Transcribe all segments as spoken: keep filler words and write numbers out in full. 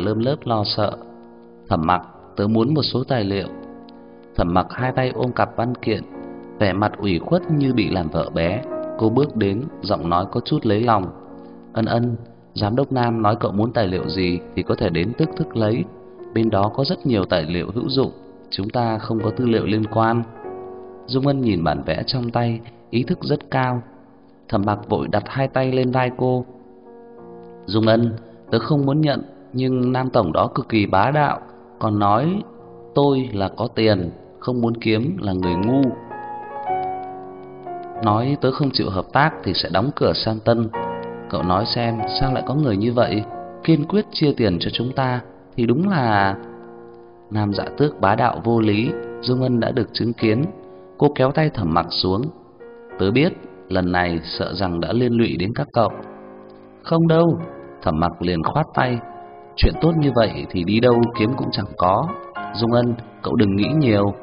lơm lớp lo sợ. Thẩm Mặc, tớ muốn một số tài liệu. Thẩm Mặc hai tay ôm cặp văn kiện, vẻ mặt ủy khuất như bị làm vợ bé. Cô bước đến, giọng nói có chút lấy lòng. Ân Ân, giám đốc Nam nói cậu muốn tài liệu gì thì có thể đến tức thức lấy. Bên đó có rất nhiều tài liệu hữu dụng, chúng ta không có tư liệu liên quan. Dung Ân nhìn bản vẽ trong tay, ý thức rất cao. Thẩm Mặc vội đặt hai tay lên vai cô. Dung Ân, tớ không muốn nhận, nhưng Nam tổng đó cực kỳ bá đạo, còn nói tôi là có tiền, không muốn kiếm là người ngu. Nói tớ không chịu hợp tác thì sẽ đóng cửa sang Tân. Cậu nói xem, sao lại có người như vậy, kiên quyết chia tiền cho chúng ta thì đúng là... Nam Dạ Tước bá đạo vô lý, Dung Ân đã được chứng kiến. Cô kéo tay Thẩm Mặc xuống. Tớ biết, lần này sợ rằng đã liên lụy đến các cậu. Không đâu, Thẩm Mặc liền khoát tay. Chuyện tốt như vậy thì đi đâu kiếm cũng chẳng có. Dung Ân, cậu đừng nghĩ nhiều.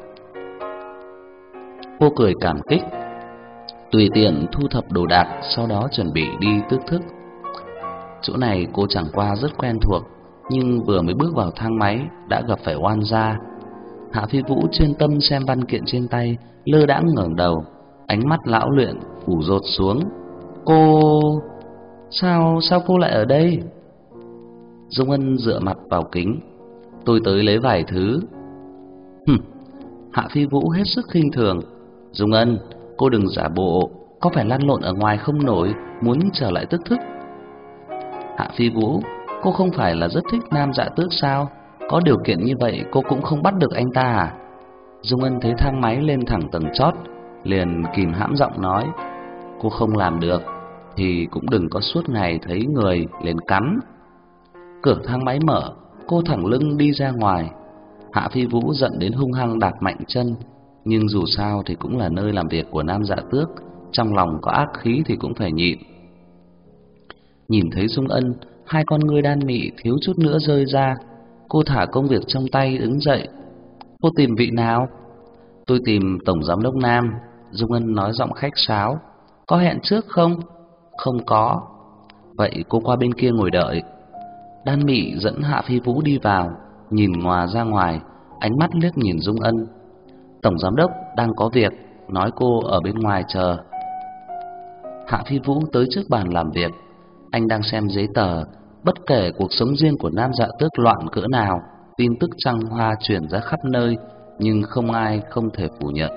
Cô cười cảm kích, tùy tiện thu thập đồ đạc, sau đó chuẩn bị đi tước thức. Chỗ này cô chẳng qua rất quen thuộc, nhưng vừa mới bước vào thang máy đã gặp phải oan gia. Hạ Phi Vũ chuyên tâm xem văn kiện trên tay, lơ đãng ngẩng đầu, ánh mắt lão luyện phủ dột xuống. Cô... Sao, sao cô lại ở đây? Dung Ân dựa mặt vào kính. Tôi tới lấy vài thứ. Hừm. Hạ Phi Vũ hết sức khinh thường. Dung Ân, cô đừng giả bộ, có phải lăn lộn ở ngoài không nổi, muốn trở lại tức thức. Hạ Phi Vũ, cô không phải là rất thích Nam Dạ Tước sao? Có điều kiện như vậy cô cũng không bắt được anh ta à? Dung Ân thấy thang máy lên thẳng tầng chót, liền kìm hãm giọng nói. Cô không làm được thì cũng đừng có suốt ngày thấy người liền cắn. Cửa thang máy mở, cô thẳng lưng đi ra ngoài. Hạ Phi Vũ giận đến hung hăng đạp mạnh chân, nhưng dù sao thì cũng là nơi làm việc của Nam Dạ Tước, trong lòng có ác khí thì cũng phải nhịn. Nhìn thấy Dung Ân, hai con ngươi đan mị thiếu chút nữa rơi ra. Cô thả công việc trong tay đứng dậy. Cô tìm vị nào? Tôi tìm tổng giám đốc Nam. Dung Ân nói giọng khách sáo. Có hẹn trước không? Không có. Vậy cô qua bên kia ngồi đợi. Đan mị dẫn Hạ Phi Vũ đi vào, nhìn ngoài ra ngoài, ánh mắt liếc nhìn Dung Ân. Tổng giám đốc đang có việc, nói cô ở bên ngoài chờ. Hạ Phi Vũ tới trước bàn làm việc. Anh đang xem giấy tờ. Bất kể cuộc sống riêng của Nam Dạ Tước loạn cỡ nào, tin tức trăng hoa truyền ra khắp nơi, nhưng không ai không thể phủ nhận.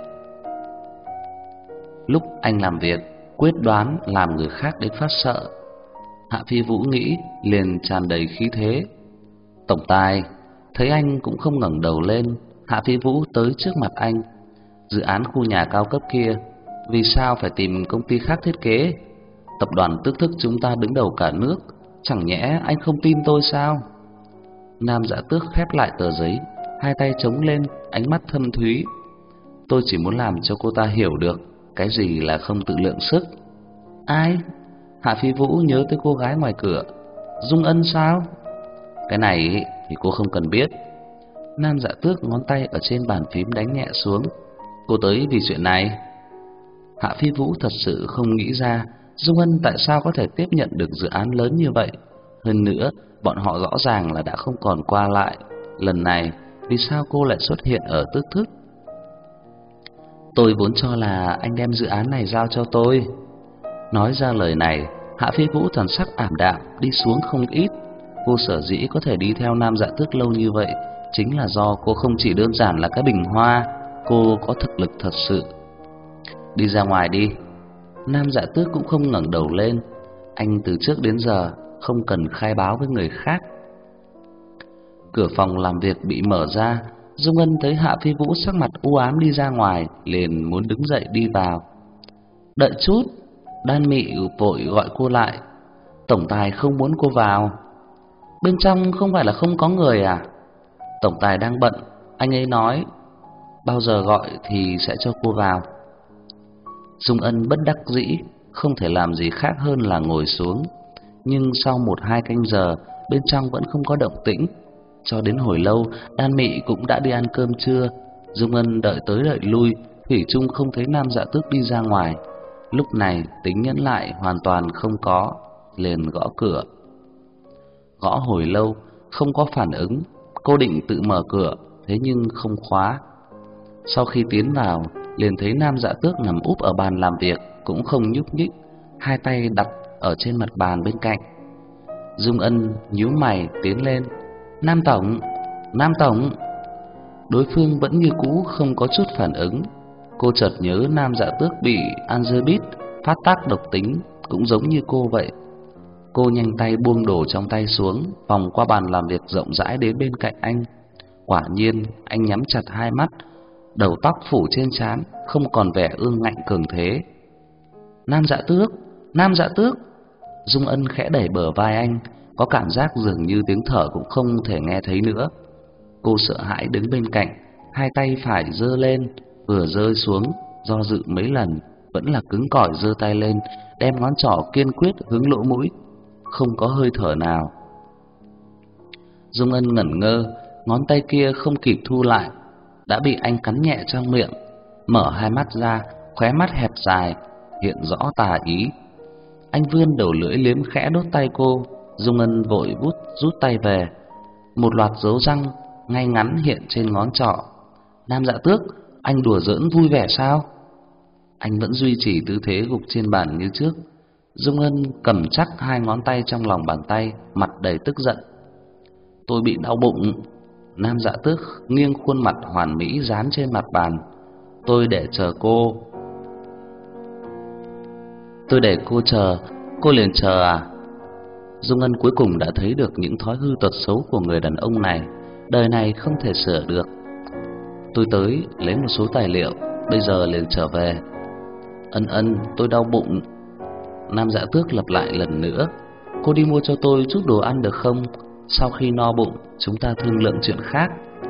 Lúc anh làm việc, quyết đoán làm người khác đến phát sợ. Hạ Phi Vũ nghĩ, liền tràn đầy khí thế. Tổng tài, thấy anh cũng không ngẩng đầu lên, Hạ Phi Vũ tới trước mặt anh. Dự án khu nhà cao cấp kia, vì sao phải tìm công ty khác thiết kế? Tập đoàn Tước Thức chúng ta đứng đầu cả nước, chẳng nhẽ anh không tin tôi sao? Nam Dạ Tước khép lại tờ giấy, hai tay chống lên, ánh mắt thâm thúy. Tôi chỉ muốn làm cho cô ta hiểu được cái gì là không tự lượng sức. Ai? Hạ Phi Vũ nhớ tới cô gái ngoài cửa. Dung Ân sao? Cái này thì cô không cần biết. Nam Dạ Tước ngón tay ở trên bàn phím đánh nhẹ xuống. Cô tới vì chuyện này. Hạ Phi Vũ thật sự không nghĩ ra Dung Ân tại sao có thể tiếp nhận được dự án lớn như vậy. Hơn nữa, bọn họ rõ ràng là đã không còn qua lại. Lần này, vì sao cô lại xuất hiện ở Tước Thức? Tôi vốn cho là anh đem dự án này giao cho tôi. Nói ra lời này, Hạ Phi Vũ thần sắc ảm đạm đi xuống không ít. Cô sở dĩ có thể đi theo Nam Dạ Tước lâu như vậy, chính là do cô không chỉ đơn giản là cái bình hoa, cô có thực lực thật sự. Đi ra ngoài đi. Nam Dạ Tước cũng không ngẩng đầu lên. Anh từ trước đến giờ không cần khai báo với người khác. Cửa phòng làm việc bị mở ra. Dung Ân thấy Hạ Phi Vũ sắc mặt u ám đi ra ngoài, liền muốn đứng dậy đi vào. Đợi chút. Đan Mị vội gọi cô lại. Tổng tài không muốn cô vào. Bên trong không phải là không có người à? Tổng tài đang bận. Anh ấy nói bao giờ gọi thì sẽ cho cô vào. Dung Ân bất đắc dĩ, không thể làm gì khác hơn là ngồi xuống. Nhưng sau một hai canh giờ, bên trong vẫn không có động tĩnh. Cho đến hồi lâu, Đan Mị cũng đã đi ăn cơm trưa. Dung Ân đợi tới đợi lui, thủy chung không thấy Nam Dạ Tước đi ra ngoài. Lúc này tính nhẫn lại hoàn toàn không có, liền gõ cửa. Gõ hồi lâu, không có phản ứng. Cô định tự mở cửa, thế nhưng không khóa. Sau khi tiến vào, liền thấy Nam Dạ Tước nằm úp ở bàn làm việc, cũng không nhúc nhích, hai tay đặt ở trên mặt bàn bên cạnh. Dung Ân nhíu mày tiến lên. Nam tổng, Nam tổng. Đối phương vẫn như cũ không có chút phản ứng. Cô chợt nhớ Nam Dạ Tước bị Angerbit phát tác độc tính, cũng giống như cô vậy. Cô nhanh tay buông đồ trong tay xuống, vòng qua bàn làm việc rộng rãi đến bên cạnh anh. Quả nhiên, anh nhắm chặt hai mắt, đầu tóc phủ trên trán, không còn vẻ ương ngạnh cường thế. Nam Dạ Tước, Nam Dạ Tước. Dung Ân khẽ đẩy bờ vai anh, có cảm giác dường như tiếng thở cũng không thể nghe thấy nữa. Cô sợ hãi đứng bên cạnh, hai tay phải giơ lên, vừa rơi xuống, do dự mấy lần, vẫn là cứng cỏi giơ tay lên, đem ngón trỏ kiên quyết hướng lỗ mũi, không có hơi thở nào. Dung Ân ngẩn ngơ, ngón tay kia không kịp thu lại, đã bị anh cắn nhẹ trong miệng. Mở hai mắt ra, khóe mắt hẹp dài, hiện rõ tà ý. Anh vươn đầu lưỡi liếm khẽ đốt tay cô. Dung Ân vội bút rút tay về. Một loạt dấu răng ngay ngắn hiện trên ngón trỏ. Nam Dạ Tước, anh đùa giỡn vui vẻ sao? Anh vẫn duy trì tư thế gục trên bàn như trước. Dung Ân cầm chắc hai ngón tay trong lòng bàn tay, mặt đầy tức giận. Tôi bị đau bụng. Nam Dạ Tước nghiêng khuôn mặt hoàn mỹ dán trên mặt bàn. Tôi để chờ cô. Tôi để cô chờ, cô liền chờ à? Dung Ân cuối cùng đã thấy được những thói hư tật xấu của người đàn ông này, đời này không thể sửa được. Tôi tới lấy một số tài liệu, bây giờ liền trở về. Ân Ân, tôi đau bụng. Nam Dạ Tước lặp lại lần nữa. Cô đi mua cho tôi chút đồ ăn được không? Sau khi no bụng, chúng ta thương lượng chuyện khác.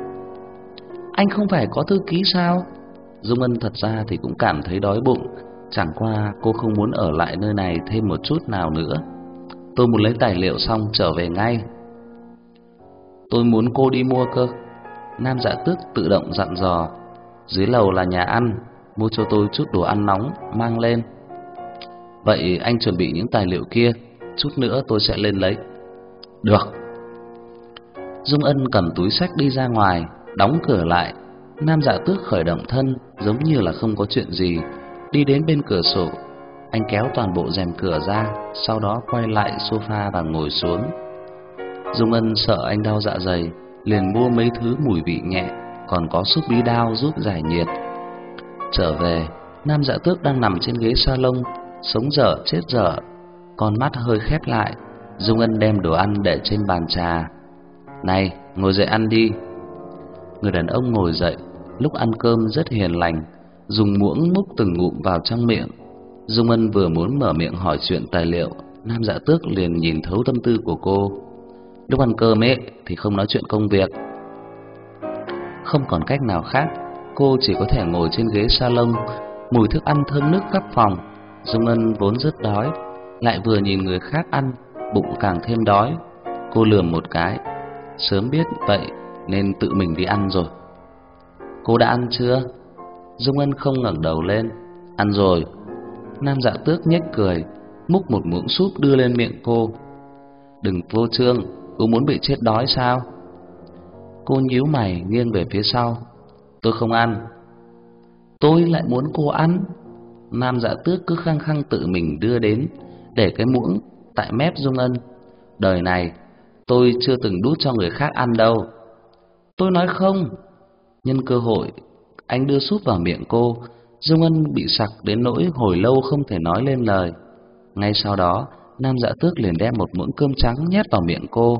Anh không phải có thư ký sao? Dung Ân thật ra thì cũng cảm thấy đói bụng, chẳng qua cô không muốn ở lại nơi này thêm một chút nào nữa. Tôi muốn lấy tài liệu xong trở về ngay. Tôi muốn cô đi mua cơ. Nam Dạ Tước tự động dặn dò. Dưới lầu là nhà ăn, mua cho tôi chút đồ ăn nóng mang lên. Vậy anh chuẩn bị những tài liệu kia, chút nữa tôi sẽ lên lấy. Được. Dung Ân cầm túi xách đi ra ngoài, đóng cửa lại. Nam Dạ Tước khởi động thân, giống như là không có chuyện gì, đi đến bên cửa sổ. Anh kéo toàn bộ rèm cửa ra, sau đó quay lại sofa và ngồi xuống. Dung Ân sợ anh đau dạ dày, liền mua mấy thứ mùi vị nhẹ, còn có súp bí đao giúp giải nhiệt. Trở về, Nam Dạ Tước đang nằm trên ghế salon, sống dở chết dở, con mắt hơi khép lại. Dung Ân đem đồ ăn để trên bàn trà. Này, ngồi dậy ăn đi. Người đàn ông ngồi dậy, lúc ăn cơm rất hiền lành, dùng muỗng múc từng ngụm vào trong miệng. Dung Ân vừa muốn mở miệng hỏi chuyện tài liệu, Nam Dạ Tước liền nhìn thấu tâm tư của cô. Lúc ăn cơm ấy thì không nói chuyện công việc. Không còn cách nào khác, cô chỉ có thể ngồi trên ghế salon, mùi thức ăn thơm nức khắp phòng. Dung Ân vốn rất đói, lại vừa nhìn người khác ăn, bụng càng thêm đói. Cô lườm một cái, sớm biết vậy nên tự mình đi ăn rồi. Cô đã ăn chưa? Dung Ân không ngẩng đầu lên. Ăn rồi. Nam Dạ Tước nhếch cười, múc một muỗng súp đưa lên miệng cô. Đừng vô trương, cô muốn bị chết đói sao? Cô nhíu mày nghiêng về phía sau. Tôi không ăn. Tôi lại muốn cô ăn. Nam Dạ Tước cứ khăng khăng tự mình đưa đến, để cái muỗng tại mép Dung Ân. Đời này tôi chưa từng đút cho người khác ăn đâu. Tôi nói không. Nhân cơ hội, anh đưa súp vào miệng cô. Dung Ân bị sặc đến nỗi hồi lâu không thể nói lên lời. Ngay sau đó, Nam Dạ Tước liền đem một muỗng cơm trắng nhét vào miệng cô.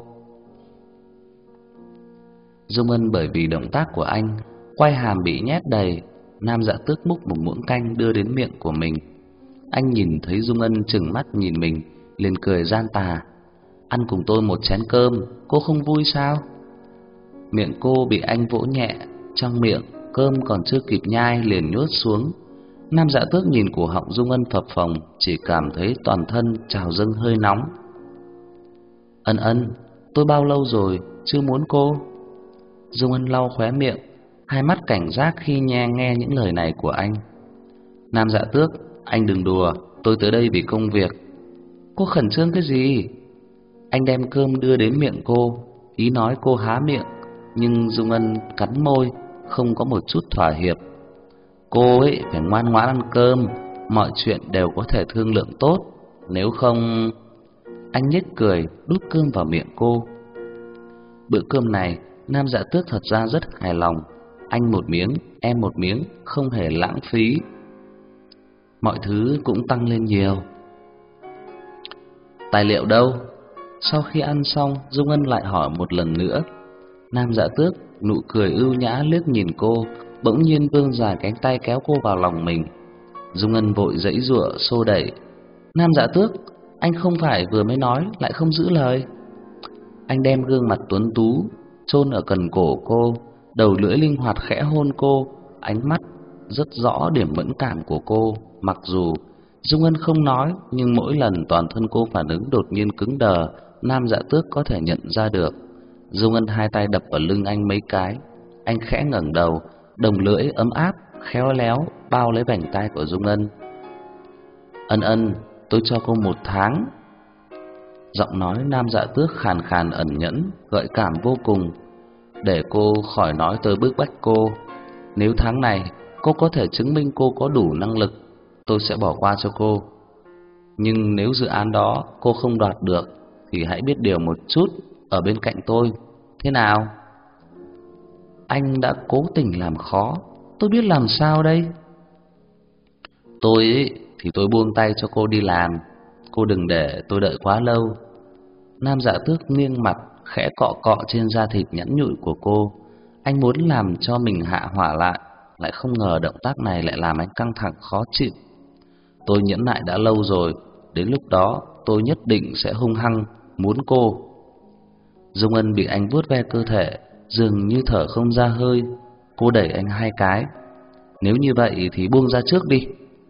Dung Ân bởi vì động tác của anh, quay hàm bị nhét đầy. Nam Dạ Tước múc một muỗng canh đưa đến miệng của mình. Anh nhìn thấy Dung Ân trừng mắt nhìn mình, liền cười gian tà. Ăn cùng tôi một chén cơm, cô không vui sao? Miệng cô bị anh vỗ nhẹ, trong miệng cơm còn chưa kịp nhai liền nuốt xuống. Nam Dạ Tước nhìn cổ họng Dung Ân phập phồng, chỉ cảm thấy toàn thân trào dâng hơi nóng. Ân Ân, tôi bao lâu rồi chưa muốn cô? Dung Ân lau khóe miệng, hai mắt cảnh giác khi nghe nghe những lời này của anh. Nam Dạ Tước, anh đừng đùa, tôi tới đây vì công việc. Cô khẩn trương cái gì? Anh đem cơm đưa đến miệng cô. Ý nói cô há miệng, nhưng Dung Ân cắn môi, không có một chút thỏa hiệp. Cô ấy phải ngoan ngoãn ăn cơm, mọi chuyện đều có thể thương lượng tốt, nếu không... Anh nhếch cười, đút cơm vào miệng cô. Bữa cơm này, Nam Dạ Tước thật ra rất hài lòng. Anh một miếng, em một miếng, không hề lãng phí. Mọi thứ cũng tăng lên nhiều. Tài liệu đâu? Sau khi ăn xong, Dung Ân lại hỏi một lần nữa. Nam Dạ Tước nụ cười ưu nhã liếc nhìn cô, bỗng nhiên vươn dài cánh tay kéo cô vào lòng mình. Dung Ân vội giãy giụa xô đẩy. Nam Dạ Tước, anh không phải vừa mới nói lại không giữ lời. Anh đem gương mặt tuấn tú chôn ở cần cổ cô, đầu lưỡi linh hoạt khẽ hôn cô, ánh mắt rất rõ điểm mẫn cảm của cô. Mặc dù Dung Ân không nói, nhưng mỗi lần toàn thân cô phản ứng đột nhiên cứng đờ, Nam Dạ Tước có thể nhận ra được. Dung Ân hai tay đập vào lưng anh mấy cái. Anh khẽ ngẩng đầu, đồng lưỡi ấm áp khéo léo bao lấy vành tai của Dung Ân. Ân Ân, tôi cho cô một tháng. Giọng nói Nam Dạ Tước khàn khàn ẩn nhẫn, gợi cảm vô cùng. Để cô khỏi nói tới bức bách cô. Nếu tháng này cô có thể chứng minh cô có đủ năng lực, tôi sẽ bỏ qua cho cô. Nhưng nếu dự án đó cô không đoạt được, thì hãy biết điều một chút, ở bên cạnh tôi. Thế nào? Anh đã cố tình làm khó, tôi biết làm sao đây. Tôi ấy, thì tôi buông tay cho cô đi làm. Cô đừng để tôi đợi quá lâu. Nam Dạ Tước nghiêng mặt, khẽ cọ cọ trên da thịt nhẵn nhụi của cô. Anh muốn làm cho mình hạ hỏa lại, lại không ngờ động tác này lại làm anh căng thẳng khó chịu. Tôi nhẫn nại đã lâu rồi, đến lúc đó tôi nhất định sẽ hung hăng muốn cô. Dung Ân bị anh vuốt ve cơ thể, dường như thở không ra hơi. Cô đẩy anh hai cái. Nếu như vậy thì buông ra trước đi.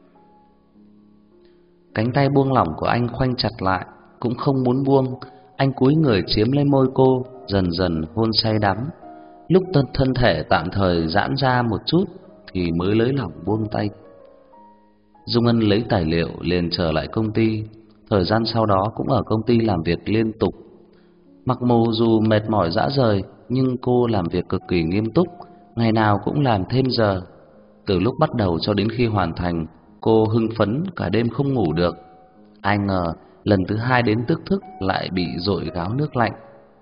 Cánh tay buông lỏng của anh khoanh chặt lại, cũng không muốn buông. Anh cúi người chiếm lấy môi cô, dần dần hôn say đắm. Lúc thân thân thể tạm thời giãn ra một chút thì mới lấy lỏng buông tay. Dung Ân lấy tài liệu liền trở lại công ty. Thời gian sau đó cũng ở công ty làm việc liên tục. Mặc dù mệt mỏi rã rời, nhưng cô làm việc cực kỳ nghiêm túc, ngày nào cũng làm thêm giờ. Từ lúc bắt đầu cho đến khi hoàn thành, cô hưng phấn cả đêm không ngủ được. Ai ngờ lần thứ hai đến tức thức lại bị dội gáo nước lạnh.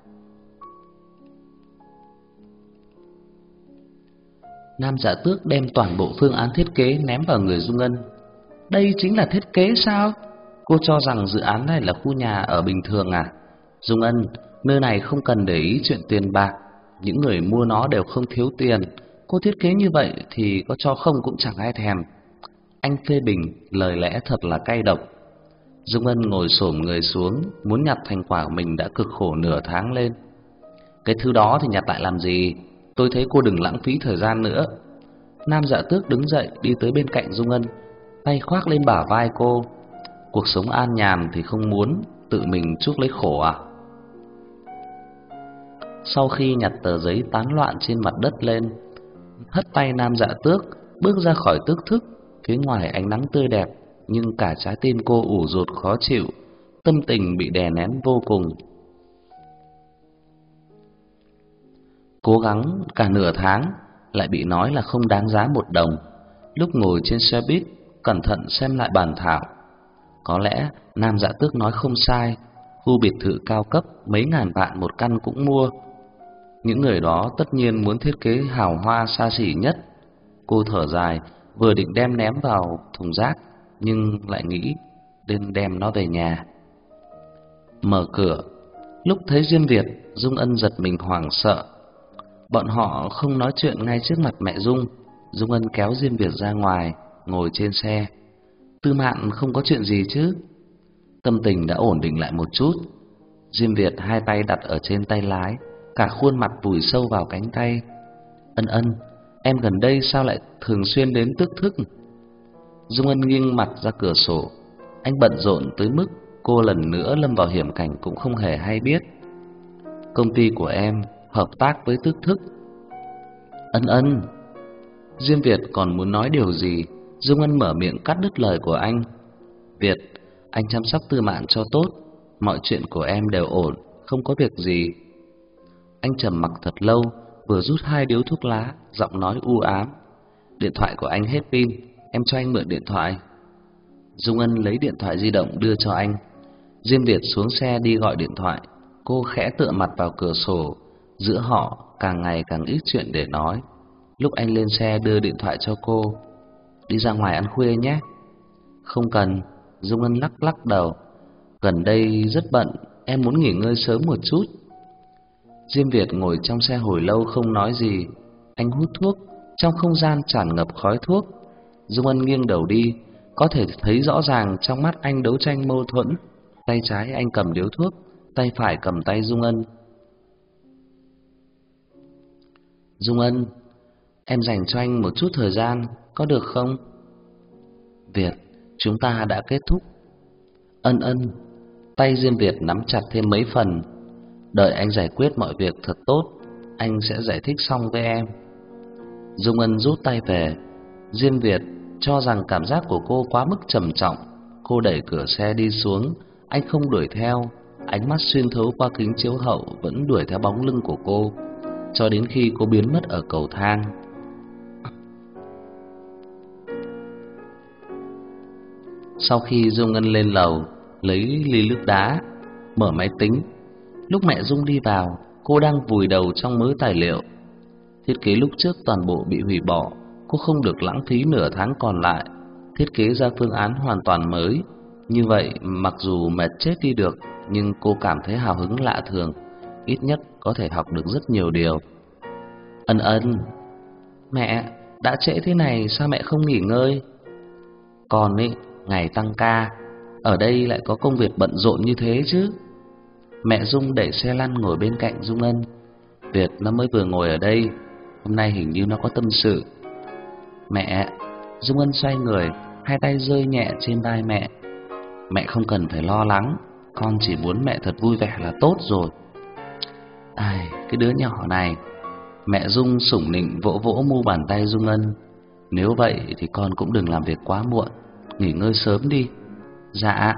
Nam Dạ Tước đem toàn bộ phương án thiết kế ném vào người Dung Ân. Đây chính là thiết kế sao? Cô cho rằng dự án này là khu nhà ở bình thường à? Dung Ân, nơi này không cần để ý chuyện tiền bạc, những người mua nó đều không thiếu tiền. Cô thiết kế như vậy thì có cho không cũng chẳng ai thèm. Anh phê bình, lời lẽ thật là cay độc. Dung Ân ngồi xổm người xuống, muốn nhặt thành quả mình đã cực khổ nửa tháng lên. Cái thứ đó thì nhặt lại làm gì? Tôi thấy cô đừng lãng phí thời gian nữa. Nam Dạ Tước đứng dậy đi tới bên cạnh Dung Ân, tay khoác lên bả vai cô. Cuộc sống an nhàn thì không muốn, tự mình chuốc lấy khổ à? Sau khi nhặt tờ giấy tán loạn trên mặt đất lên, hất tay Nam Dạ Tước, bước ra khỏi tước thức. Phía ngoài ánh nắng tươi đẹp, nhưng cả trái tim cô ủ rột khó chịu, tâm tình bị đè nén vô cùng. Cố gắng cả nửa tháng, lại bị nói là không đáng giá một đồng. Lúc ngồi trên xe buýt, cẩn thận xem lại bản thảo. Có lẽ Nam Dạ Tước nói không sai, khu biệt thự cao cấp mấy ngàn vạn một căn cũng mua. Những người đó tất nhiên muốn thiết kế hào hoa xa xỉ nhất. Cô thở dài, vừa định đem ném vào thùng rác, nhưng lại nghĩ nên đem nó về nhà. Mở cửa, lúc thấy Diêm Việt, Dung Ân giật mình hoảng sợ. Bọn họ không nói chuyện ngay trước mặt mẹ Dung. Dung Ân kéo Diêm Việt ra ngoài, ngồi trên xe. Tư Mạn không có chuyện gì chứ? Tâm tình đã ổn định lại một chút. Diêm Việt hai tay đặt ở trên tay lái, cả khuôn mặt vùi sâu vào cánh tay. Ân Ân, em gần đây sao lại thường xuyên đến tước thức? Dung Ân nghiêng mặt ra cửa sổ. Anh bận rộn tới mức cô lần nữa lâm vào hiểm cảnh cũng không hề hay biết. Công ty của em hợp tác với tước thức. Ân Ân. Diêm Việt còn muốn nói điều gì, Dung Ân mở miệng cắt đứt lời của anh. Việt, anh chăm sóc Tư Mạn cho tốt, mọi chuyện của em đều ổn, không có việc gì. Anh trầm mặc thật lâu, vừa rút hai điếu thuốc lá, giọng nói u ám: "Điện thoại của anh hết pin, em cho anh mượn điện thoại." Dung Ân lấy điện thoại di động đưa cho anh. Diêm Việt xuống xe đi gọi điện thoại. Cô khẽ tựa mặt vào cửa sổ, giữa họ càng ngày càng ít chuyện để nói. Lúc anh lên xe đưa điện thoại cho cô: "Đi ra ngoài ăn khuya nhé." "Không cần." Dung Ân lắc lắc đầu. "Gần đây rất bận, em muốn nghỉ ngơi sớm một chút." Diêm Việt ngồi trong xe hồi lâu không nói gì. Anh hút thuốc, trong không gian tràn ngập khói thuốc. Dung Ân nghiêng đầu đi, có thể thấy rõ ràng trong mắt anh đấu tranh mâu thuẫn. Tay trái anh cầm điếu thuốc, tay phải cầm tay Dung Ân. "Dung Ân, em dành cho anh một chút thời gian, có được không?" "Việt, chúng ta đã kết thúc." "Ân Ân." Tay Diêm Việt nắm chặt thêm mấy phần. "Đợi anh giải quyết mọi việc thật tốt, anh sẽ giải thích xong với em." Dung Ân rút tay về. Diêm Việt cho rằng cảm giác của cô quá mức trầm trọng. Cô đẩy cửa xe đi xuống. Anh không đuổi theo. Ánh mắt xuyên thấu qua kính chiếu hậu vẫn đuổi theo bóng lưng của cô, cho đến khi cô biến mất ở cầu thang. Sau khi Dung Ân lên lầu, lấy ly nước đá, mở máy tính. Lúc mẹ Dung đi vào, cô đang vùi đầu trong mớ tài liệu. Thiết kế lúc trước toàn bộ bị hủy bỏ, cô không được lãng phí nửa tháng còn lại, thiết kế ra phương án hoàn toàn mới. Như vậy, mặc dù mệt chết đi được, nhưng cô cảm thấy hào hứng lạ thường, ít nhất có thể học được rất nhiều điều. Ân Ân, mẹ, đã trễ thế này sao mẹ không nghỉ ngơi? Con ấy, ngày tăng ca, ở đây lại có công việc bận rộn như thế chứ. Mẹ Dung đẩy xe lăn ngồi bên cạnh Dung Ân. Việt nó mới vừa ngồi ở đây, hôm nay hình như nó có tâm sự. Mẹ. Dung Ân xoay người, hai tay rơi nhẹ trên vai mẹ. Mẹ không cần phải lo lắng, con chỉ muốn mẹ thật vui vẻ là tốt rồi. Ai, cái đứa nhỏ này. Mẹ Dung sủng nịnh vỗ vỗ mu bàn tay Dung Ân. Nếu vậy thì con cũng đừng làm việc quá muộn, nghỉ ngơi sớm đi. Dạ.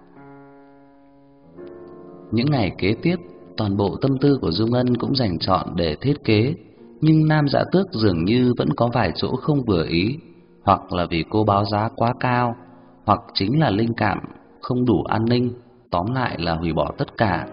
Những ngày kế tiếp, toàn bộ tâm tư của Dung Ân cũng dành trọn để thiết kế. Nhưng Nam Dạ Tước dường như vẫn có vài chỗ không vừa ý, hoặc là vì cô báo giá quá cao, hoặc chính là linh cảm không đủ an ninh, tóm lại là hủy bỏ tất cả.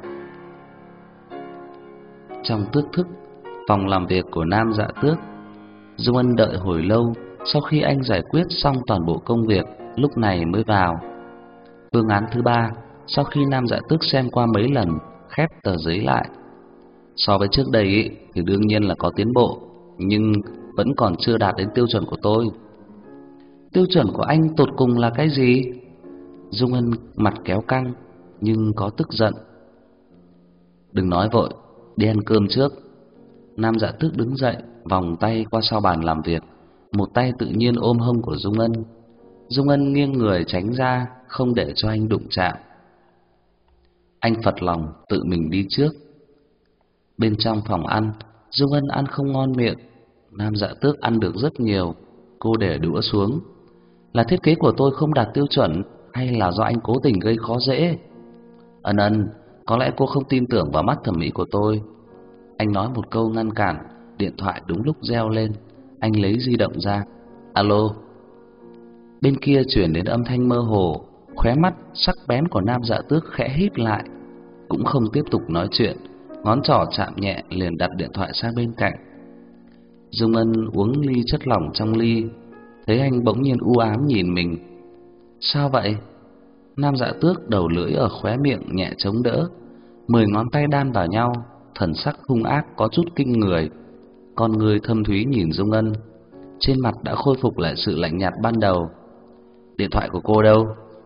Trong tước thức, phòng làm việc của Nam Dạ Tước, Dung Ân đợi hồi lâu, sau khi anh giải quyết xong toàn bộ công việc, lúc này mới vào. Phương án thứ ba, sau khi Nam Dạ Tước xem qua mấy lần, khép tờ giấy lại. So với trước đây ý, thì đương nhiên là có tiến bộ, nhưng vẫn còn chưa đạt đến tiêu chuẩn của tôi. Tiêu chuẩn của anh tột cùng là cái gì? Dung Ân mặt kéo căng, nhưng có tức giận. Đừng nói vội, đi ăn cơm trước. Nam Dạ Tước đứng dậy, vòng tay qua sau bàn làm việc, một tay tự nhiên ôm hông của Dung Ân. Dung Ân nghiêng người tránh ra, không để cho anh đụng chạm. Anh phật lòng tự mình đi trước. Bên trong phòng ăn, Dung Ân ăn không ngon miệng. Nam Dạ Tước ăn được rất nhiều. Cô để đũa xuống. Là thiết kế của tôi không đạt tiêu chuẩn, hay là do anh cố tình gây khó dễ? Ân Ân, có lẽ cô không tin tưởng vào mắt thẩm mỹ của tôi. Anh nói một câu ngăn cản. Điện thoại đúng lúc reo lên. Anh lấy di động ra. Alo. Bên kia chuyển đến âm thanh mơ hồ. Khóe mắt sắc bén của Nam Dạ Tước khẽ híp lại, cũng không tiếp tục nói chuyện. Ngón trỏ chạm nhẹ liền đặt điện thoại sang bên cạnh. Dung Ân uống ly chất lỏng trong ly, thấy anh bỗng nhiên u ám nhìn mình. Sao vậy? Nam Dạ Tước đầu lưỡi ở khóe miệng nhẹ chống đỡ, mười ngón tay đan vào nhau, thần sắc hung ác có chút kinh người. Con người thâm thúy nhìn Dung Ân, trên mặt đã khôi phục lại sự lạnh nhạt ban đầu. Điện thoại của cô đâu?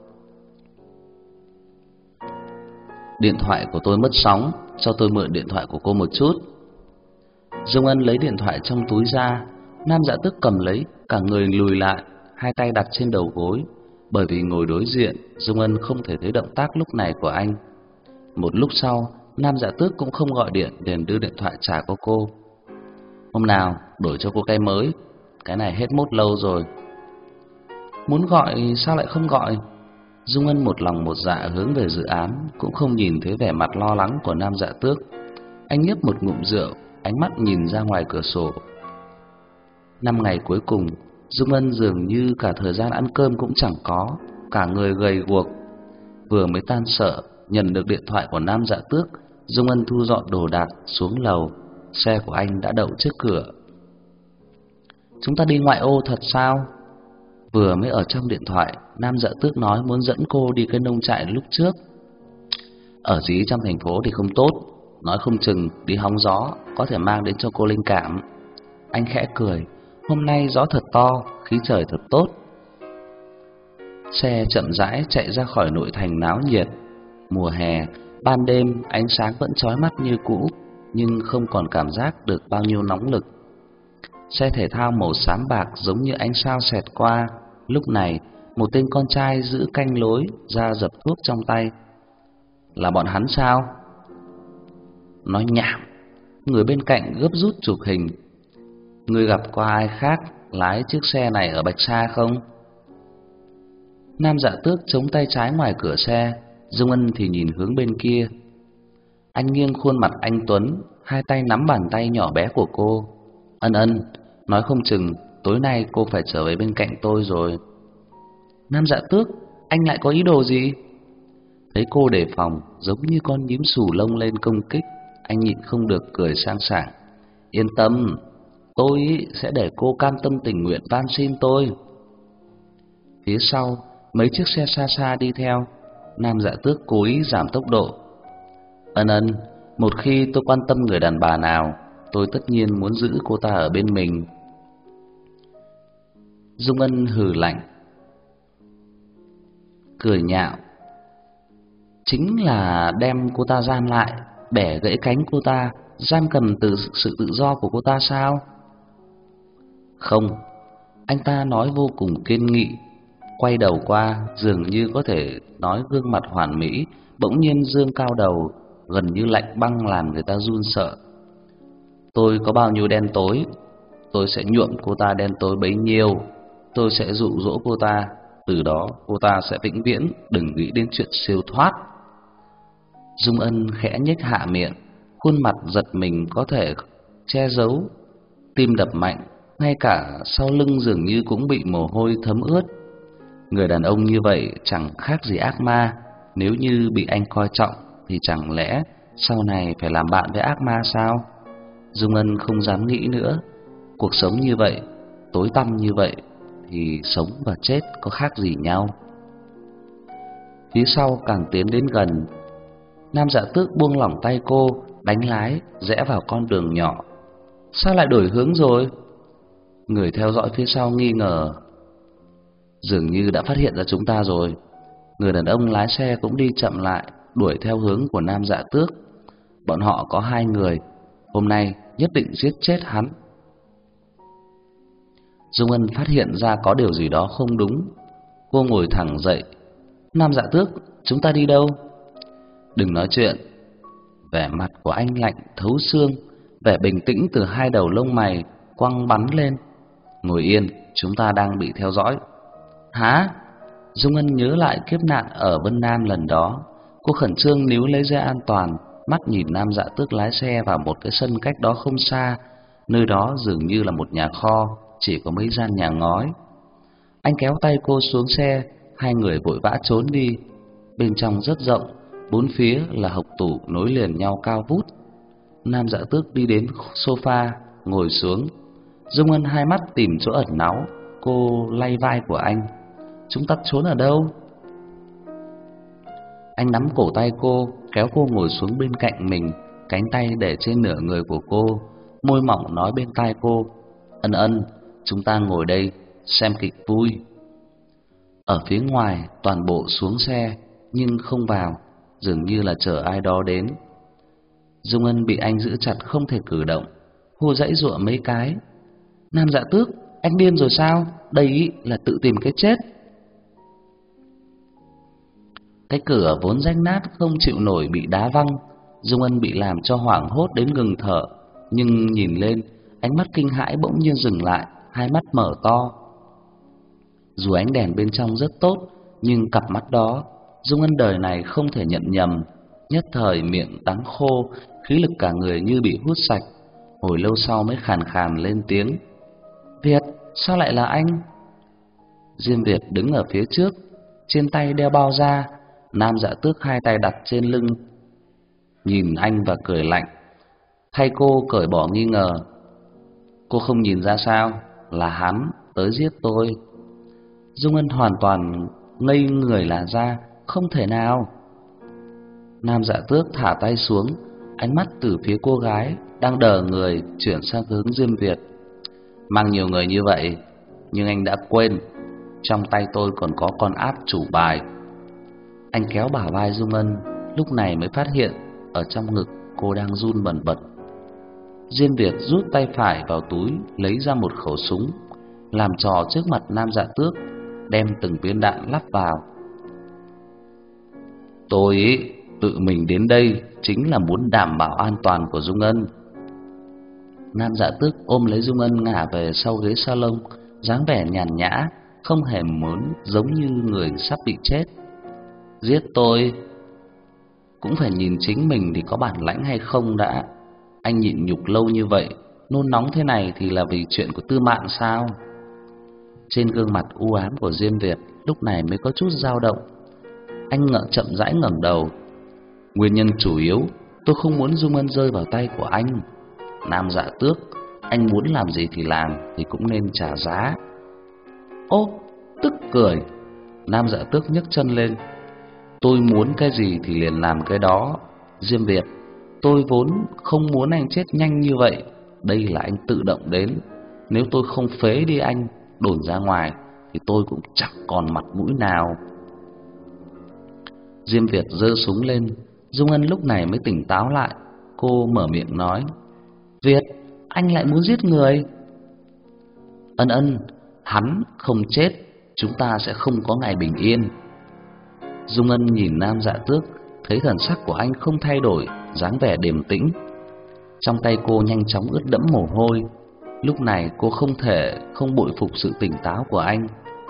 Điện thoại của tôi mất sóng, cho tôi mượn điện thoại của cô một chút. Dung Ân lấy điện thoại trong túi ra. Nam Dạ Tước cầm lấy, cả người lùi lại, hai tay đặt trên đầu gối. Bởi vì ngồi đối diện, Dung Ân không thể thấy động tác lúc này của anh. Một lúc sau, Nam Dạ Tước cũng không gọi điện, liền đưa điện thoại trả cho cô. Hôm nào đổi cho cô cái mới, cái này hết mốt lâu rồi. Muốn gọi sao lại không gọi? Dung Ân một lòng một dạ hướng về dự án, cũng không nhìn thấy vẻ mặt lo lắng của Nam Dạ Tước. Anh nhấp một ngụm rượu, ánh mắt nhìn ra ngoài cửa sổ. Năm ngày cuối cùng, Dung Ân dường như cả thời gian ăn cơm cũng chẳng có, cả người gầy guộc. Vừa mới tan sở, nhận được điện thoại của Nam Dạ Tước, Dung Ân thu dọn đồ đạc xuống lầu. Xe của anh đã đậu trước cửa. Chúng ta đi ngoại ô thật sao? Vừa mới ở trong điện thoại, Nam Dạ Tước nói muốn dẫn cô đi cái nông trại lúc trước. Ở dí trong thành phố thì không tốt, nói không chừng đi hóng gió có thể mang đến cho cô linh cảm. Anh khẽ cười, hôm nay gió thật to, khí trời thật tốt. Xe chậm rãi chạy ra khỏi nội thành náo nhiệt. Mùa hè, ban đêm ánh sáng vẫn chói mắt như cũ, nhưng không còn cảm giác được bao nhiêu nóng lực. Xe thể thao màu xám bạc giống như ánh sao xẹt qua. Lúc này, một tên con trai giữ canh lối ra dập thuốc trong tay. Là bọn hắn sao? Nói nhảm. Người bên cạnh gấp rút chụp hình. Người gặp qua ai khác lái chiếc xe này ở Bạch Sa không? Nam Dạ Tước chống tay trái ngoài cửa xe, Dung Ân thì nhìn hướng bên kia. Anh nghiêng khuôn mặt anh tuấn, hai tay nắm bàn tay nhỏ bé của cô. Ân Ân, nói không chừng tối nay cô phải trở về bên cạnh tôi rồi. Nam Dạ Tước, anh lại có ý đồ gì? Thấy cô đề phòng, giống như con nhím xù lông lên công kích, anh nhịn không được cười sang sảng. Yên tâm, tôi sẽ để cô cam tâm tình nguyện van xin tôi. Phía sau, mấy chiếc xe xa xa đi theo. Nam Dạ Tước cố ý giảm tốc độ. Ân Ân, một khi tôi quan tâm người đàn bà nào, tôi tất nhiên muốn giữ cô ta ở bên mình. Dung Ân hừ lạnh, cười nhạo. Chính là đem cô ta giam lại, bẻ gãy cánh cô ta, giam cầm từ sự tự do của cô ta sao? Không, anh ta nói vô cùng kiên nghị. Quay đầu qua, dường như có thể nói gương mặt hoàn mỹ, bỗng nhiên dương cao đầu, gần như lạnh băng làm người ta run sợ. Tôi có bao nhiêu đen tối, tôi sẽ nhuộm cô ta đen tối bấy nhiêu. Tôi sẽ dụ dỗ cô ta, từ đó cô ta sẽ vĩnh viễn đừng nghĩ đến chuyện siêu thoát. Dung Ân khẽ nhếch hạ miệng, khuôn mặt giật mình có thể che giấu, tim đập mạnh, ngay cả sau lưng dường như cũng bị mồ hôi thấm ướt. Người đàn ông như vậy chẳng khác gì ác ma, nếu như bị anh coi trọng thì chẳng lẽ sau này phải làm bạn với ác ma sao? Dung Ân không dám nghĩ nữa. Cuộc sống như vậy, tối tăm như vậy thì sống và chết có khác gì nhau. Phía sau càng tiến đến gần, Nam Dạ Tước buông lỏng tay cô, đánh lái rẽ vào con đường nhỏ. Sao lại đổi hướng rồi? Người theo dõi phía sau nghi ngờ. Dường như đã phát hiện ra chúng ta rồi. Người đàn ông lái xe cũng đi chậm lại, đuổi theo hướng của Nam Dạ Tước. Bọn họ có hai người, hôm nay nhất định giết chết hắn. Dung Ân phát hiện ra có điều gì đó không đúng. Cô ngồi thẳng dậy. Nam Dạ Tước, chúng ta đi đâu? Đừng nói chuyện. Vẻ mặt của anh lạnh thấu xương, vẻ bình tĩnh từ hai đầu lông mày quăng bắn lên. Ngồi yên, chúng ta đang bị theo dõi. Hả? Dung Ân nhớ lại kiếp nạn ở Vân Nam lần đó. Cô khẩn trương níu lấy dây an toàn, mắt nhìn Nam Dạ Tước lái xe vào một cái sân cách đó không xa. Nơi đó dường như là một nhà kho, chỉ có mấy gian nhà ngói. Anh kéo tay cô xuống xe, hai người vội vã trốn đi. Bên trong rất rộng, bốn phía là hộc tủ nối liền nhau cao vút. Nam Dạ Tước đi đến sofa, ngồi xuống. Dung Ân hai mắt tìm chỗ ẩn náu, cô lay vai của anh. Chúng ta trốn ở đâu? Anh nắm cổ tay cô, kéo cô ngồi xuống bên cạnh mình, cánh tay để trên nửa người của cô, môi mỏng nói bên tai cô. Ân Ân, chúng ta ngồi đây xem kịch vui. Ở phía ngoài toàn bộ xuống xe, nhưng không vào, dường như là chờ ai đó đến. Dung Ân bị anh giữ chặt không thể cử động, cô giãy giụa mấy cái. Nam Dạ Tước, anh điên rồi sao? Đây là tự tìm cái chết. Cái cửa vốn rách nát không chịu nổi bị đá văng. Dung Ân bị làm cho hoảng hốt đến ngừng thở, nhưng nhìn lên, ánh mắt kinh hãi bỗng nhiên dừng lại, hai mắt mở to. Dù ánh đèn bên trong rất tốt, nhưng cặp mắt đó, Dung Ân đời này không thể nhận nhầm. Nhất thời miệng đắng khô, khí lực cả người như bị hút sạch, hồi lâu sau mới khàn khàn lên tiếng: "Việt, sao lại là anh?" Diêm Việt đứng ở phía trước, trên tay đeo bao da. Nam Dạ Tước hai tay đặt trên lưng, nhìn anh và cười lạnh, thay cô cởi bỏ nghi ngờ. "Cô không nhìn ra sao? Là hắn tới giết tôi." Dung Ân hoàn toàn ngây người là ra, không thể nào. Nam Dạ Tước thả tay xuống, ánh mắt từ phía cô gái đang đờ người chuyển sang hướng Diêm Việt. "Mang nhiều người như vậy, nhưng anh đã quên, trong tay tôi còn có con át chủ bài." Anh kéo bả vai Dung Ân, lúc này mới phát hiện ở trong ngực cô đang run bần bật. Diêm Việt rút tay phải vào túi, lấy ra một khẩu súng, làm trò trước mặt Nam Dạ Tước, đem từng viên đạn lắp vào. "Tôi ý, tự mình đến đây chính là muốn đảm bảo an toàn của Dung Ân." Nam Dạ Tước ôm lấy Dung Ân ngả về sau ghế salon, dáng vẻ nhàn nhã, không hề muốn giống như người sắp bị chết. "Giết tôi cũng phải nhìn chính mình thì có bản lãnh hay không đã. Anh nhịn nhục lâu như vậy, nôn nóng thế này thì là vì chuyện của Tư Mạn sao?" Trên gương mặt u ám của Diêm Việt lúc này mới có chút dao động. Anh ngợ chậm rãi ngẩng đầu. "Nguyên nhân chủ yếu, tôi không muốn Dung Ân rơi vào tay của anh. Nam Dạ Tước, anh muốn làm gì thì làm, thì cũng nên trả giá." "Ô!" Tức cười. Nam Dạ Tước nhấc chân lên. "Tôi muốn cái gì thì liền làm cái đó. Diêm Việt, tôi vốn không muốn anh chết nhanh như vậy. Đây là anh tự động đến. Nếu tôi không phế đi anh, đồn ra ngoài, thì tôi cũng chẳng còn mặt mũi nào." Diêm Việt giơ súng lên. Dung Ân lúc này mới tỉnh táo lại. Cô mở miệng nói: "Việt, anh lại muốn giết người?" "Ân Ân, hắn không chết, chúng ta sẽ không có ngày bình yên." Dung Ân nhìn Nam Dạ Tước, thấy thần sắc của anh không thay đổi, dáng vẻ điềm tĩnh. Trong tay cô nhanh chóng ướt đẫm mồ hôi. Lúc này cô không thể không bội phục sự tỉnh táo của anh.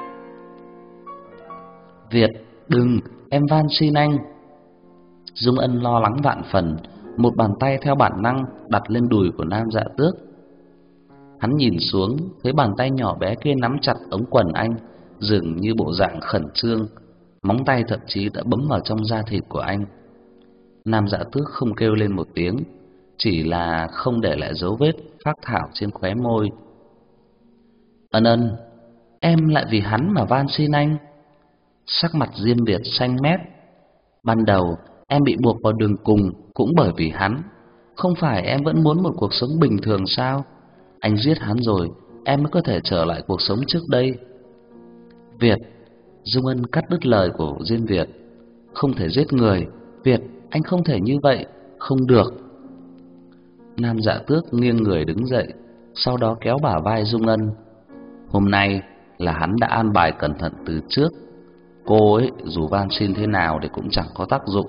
"Việt, đừng, em van xin anh." Dung Ân lo lắng vạn phần, một bàn tay theo bản năng đặt lên đùi của Nam Dạ Tước. Hắn nhìn xuống, thấy bàn tay nhỏ bé kia nắm chặt ống quần anh, dường như bộ dạng khẩn trương, móng tay thậm chí đã bấm vào trong da thịt của anh. Nam Dạ Tước không kêu lên một tiếng, chỉ là không để lại dấu vết phác thảo trên khóe môi. "Ân Ân, em lại vì hắn mà van xin anh?" Sắc mặt Diêm Việt xanh mét. "Ban đầu em bị buộc vào đường cùng cũng bởi vì hắn. Không phải em vẫn muốn một cuộc sống bình thường sao? Anh giết hắn rồi, em mới có thể trở lại cuộc sống trước đây." "Việt," Dung Ân cắt đứt lời của Diêm Việt, "không thể giết người. Việt, anh không thể như vậy, không được." Nam Dạ Tước nghiêng người đứng dậy, sau đó kéo bả vai Dung Ân. "Hôm nay là hắn đã an bài cẩn thận từ trước. Cô ấy dù van xin thế nào thì cũng chẳng có tác dụng."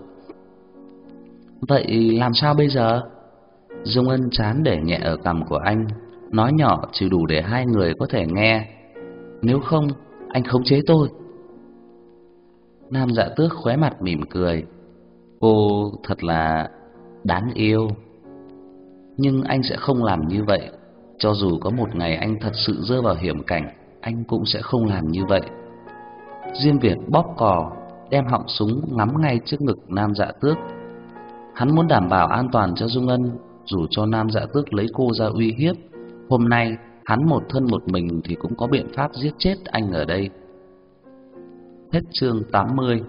"Vậy làm sao bây giờ?" Dung Ân trán để nhẹ ở cằm của anh, nói nhỏ chỉ đủ để hai người có thể nghe. "Nếu không, anh khống chế tôi." Nam Dạ Tước khóe mặt mỉm cười. "Cô thật là đáng yêu. Nhưng anh sẽ không làm như vậy. Cho dù có một ngày anh thật sự rơi vào hiểm cảnh, anh cũng sẽ không làm như vậy." Diêm Việt bóp cò, đem họng súng ngắm ngay trước ngực Nam Dạ Tước. Hắn muốn đảm bảo an toàn cho Dung Ân, dù cho Nam Dạ Tước lấy cô ra uy hiếp. Hôm nay hắn một thân một mình thì cũng có biện pháp giết chết anh ở đây. Hết chương tám mươi.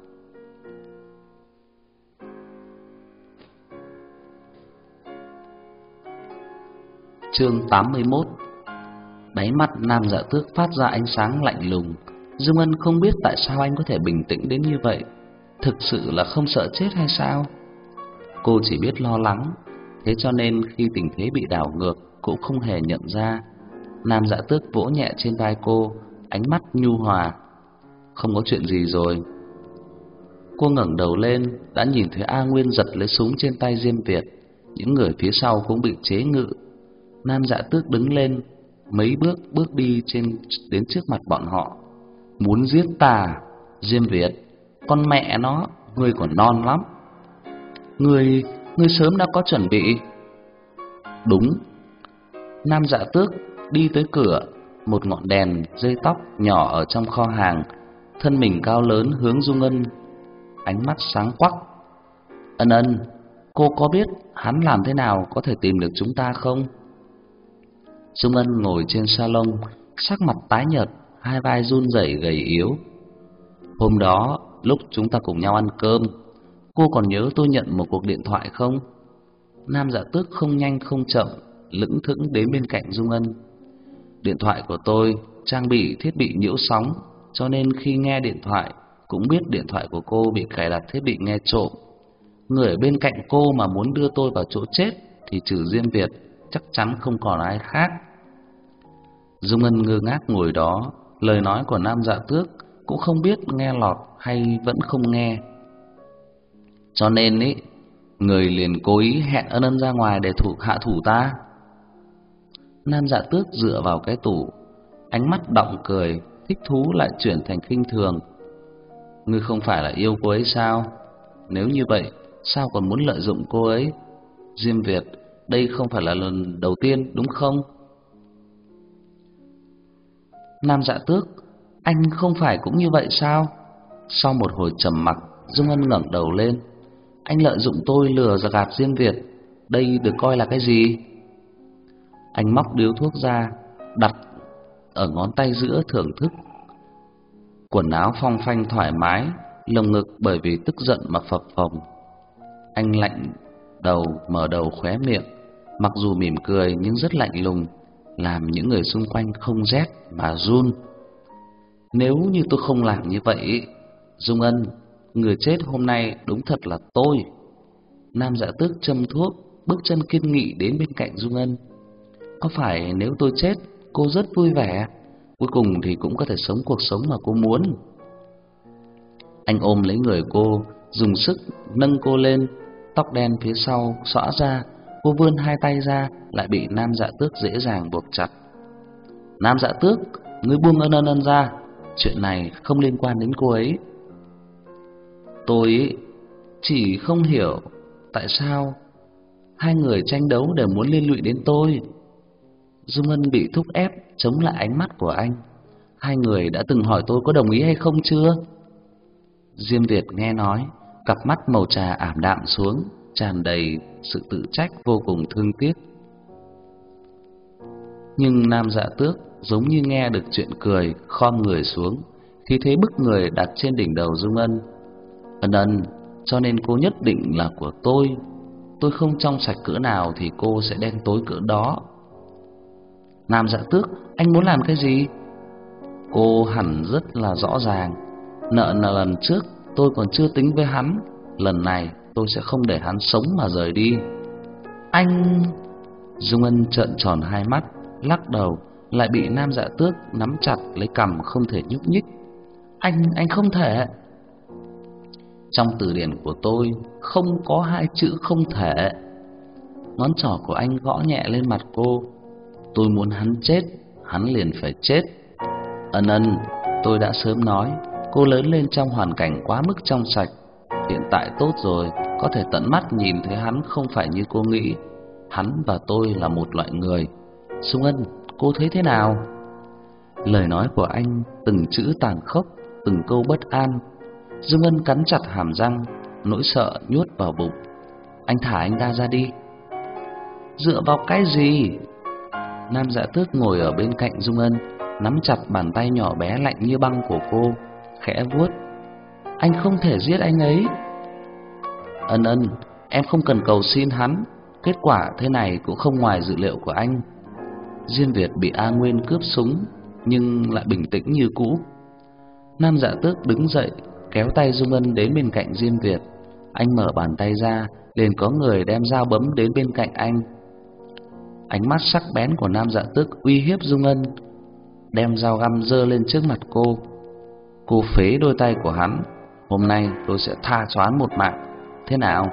Chương tám mươi mốt. Đáy mắt Nam Dạ Tước phát ra ánh sáng lạnh lùng. Dung Ân không biết tại sao anh có thể bình tĩnh đến như vậy. Thực sự là không sợ chết hay sao? Cô chỉ biết lo lắng, thế cho nên khi tình thế bị đảo ngược cũng không hề nhận ra. Nam Dạ Tước vỗ nhẹ trên vai cô, ánh mắt nhu hòa. "Không có chuyện gì rồi." Cô ngẩng đầu lên, đã nhìn thấy A Nguyên giật lấy súng trên tay Diêm Việt. Những người phía sau cũng bị chế ngự. Nam Dạ Tước đứng lên, mấy bước bước đi trên đến trước mặt bọn họ. "Muốn giết ta? Diêm Việt, con mẹ nó, ngươi còn non lắm." Ngươi, ngươi sớm đã có chuẩn bị. Đúng. Nam Dạ Tước đi tới cửa, một ngọn đèn dây tóc nhỏ ở trong kho hàng, thân mình cao lớn hướng Dung Ân, ánh mắt sáng quắc. Ân Ân, cô có biết hắn làm thế nào có thể tìm được chúng ta không? Dung Ân ngồi trên salon, sắc mặt tái nhợt, hai vai run rẩy gầy yếu. Hôm đó, lúc chúng ta cùng nhau ăn cơm, cô còn nhớ tôi nhận một cuộc điện thoại không? Nam Dạ Tước không nhanh không chậm, lững thững đến bên cạnh Dung Ân. Điện thoại của tôi trang bị thiết bị nhiễu sóng, cho nên khi nghe điện thoại cũng biết điện thoại của cô bị cài đặt thiết bị nghe trộm. Người ở bên cạnh cô mà muốn đưa tôi vào chỗ chết thì trừ Diêm Việt chắc chắn không còn ai khác. Dung Ân ngơ ngác ngồi đó, lời nói của Nam Dạ Tước cũng không biết nghe lọt hay vẫn không nghe. Cho nên ý, người liền cố ý hẹn Ân Ân ra ngoài để thủ hạ thủ ta. Nam Dạ Tước dựa vào cái tủ, ánh mắt đọng cười, thích thú lại chuyển thành khinh thường. Ngươi không phải là yêu cô ấy sao? Nếu như vậy, sao còn muốn lợi dụng cô ấy? Diêm Việt, đây không phải là lần đầu tiên đúng không? Nam Dạ Tước, anh không phải cũng như vậy sao? Sau một hồi trầm mặc, Dung Ân ngẩng đầu lên. Anh lợi dụng tôi lừa ra gạt Diêm Việt, đây được coi là cái gì? Anh móc điếu thuốc ra, đặt ở ngón tay giữa thưởng thức. Quần áo phong phanh thoải mái, lồng ngực bởi vì tức giận mà phập phồng. Anh lạnh đầu mở đầu khóe miệng, mặc dù mỉm cười nhưng rất lạnh lùng, làm những người xung quanh không rét mà run. Nếu như tôi không làm như vậy, Dung Ân, người chết hôm nay đúng thật là tôi. Nam Dạ Tước châm thuốc, bước chân kiên nghị đến bên cạnh Dung Ân. Có phải nếu tôi chết, cô rất vui vẻ, cuối cùng thì cũng có thể sống cuộc sống mà cô muốn. Anh ôm lấy người cô, dùng sức nâng cô lên, tóc đen phía sau xõa ra, cô vươn hai tay ra lại bị Nam Dạ Tước dễ dàng buộc chặt. Nam Dạ Tước, ngươi buông Ân Ân Ân ra, chuyện này không liên quan đến cô ấy. Tôi chỉ không hiểu tại sao hai người tranh đấu đều muốn liên lụy đến tôi. Dung Ân bị thúc ép chống lại ánh mắt của anh. Hai người đã từng hỏi tôi có đồng ý hay không chưa? Diêm Việt nghe nói, cặp mắt màu trà ảm đạm xuống, tràn đầy sự tự trách vô cùng thương tiếc. Nhưng Nam Dạ Tước giống như nghe được chuyện cười, khom người xuống, khí thế bức người đặt trên đỉnh đầu Dung Ân. Ân Ân, cho nên cô nhất định là của tôi. Tôi không trong sạch cỡ nào thì cô sẽ đen tối cỡ đó. Nam Dạ Tước, anh muốn làm cái gì? Cô hẳn rất là rõ ràng. Nợ là lần trước tôi còn chưa tính với hắn, lần này tôi sẽ không để hắn sống mà rời đi. Anh... Dung Ân trợn tròn hai mắt, lắc đầu, lại bị Nam Dạ Tước nắm chặt lấy cằm không thể nhúc nhích. Anh, anh không thể. Trong từ điển của tôi không có hai chữ không thể. Ngón trỏ của anh gõ nhẹ lên mặt cô. Tôi muốn hắn chết, hắn liền phải chết. Ân Ân, tôi đã sớm nói, cô lớn lên trong hoàn cảnh quá mức trong sạch. Hiện tại tốt rồi, có thể tận mắt nhìn thấy hắn không phải như cô nghĩ. Hắn và tôi là một loại người. Dung Ân, cô thấy thế nào? Lời nói của anh từng chữ tàn khốc, từng câu bất an. Dung Ân cắn chặt hàm răng, nỗi sợ nhốt vào bụng. Anh thả anh ta ra đi. Dựa vào cái gì? Nam Dạ Tước ngồi ở bên cạnh Dung Ân, nắm chặt bàn tay nhỏ bé lạnh như băng của cô, khẽ vuốt. Anh không thể giết anh ấy. Ân Ân, em không cần cầu xin hắn. Kết quả thế này cũng không ngoài dự liệu của anh. Diêm Việt bị A Nguyên cướp súng, nhưng lại bình tĩnh như cũ. Nam Dạ Tước đứng dậy, kéo tay Dung Ân đến bên cạnh Diêm Việt. Anh mở bàn tay ra, liền có người đem dao bấm đến bên cạnh anh. Ánh mắt sắc bén của Nam Dạ Tước uy hiếp Dung Ân, đem dao găm giơ lên trước mặt cô. Cô phế đôi tay của hắn, hôm nay tôi sẽ tha cho hắn một mạng. Thế nào?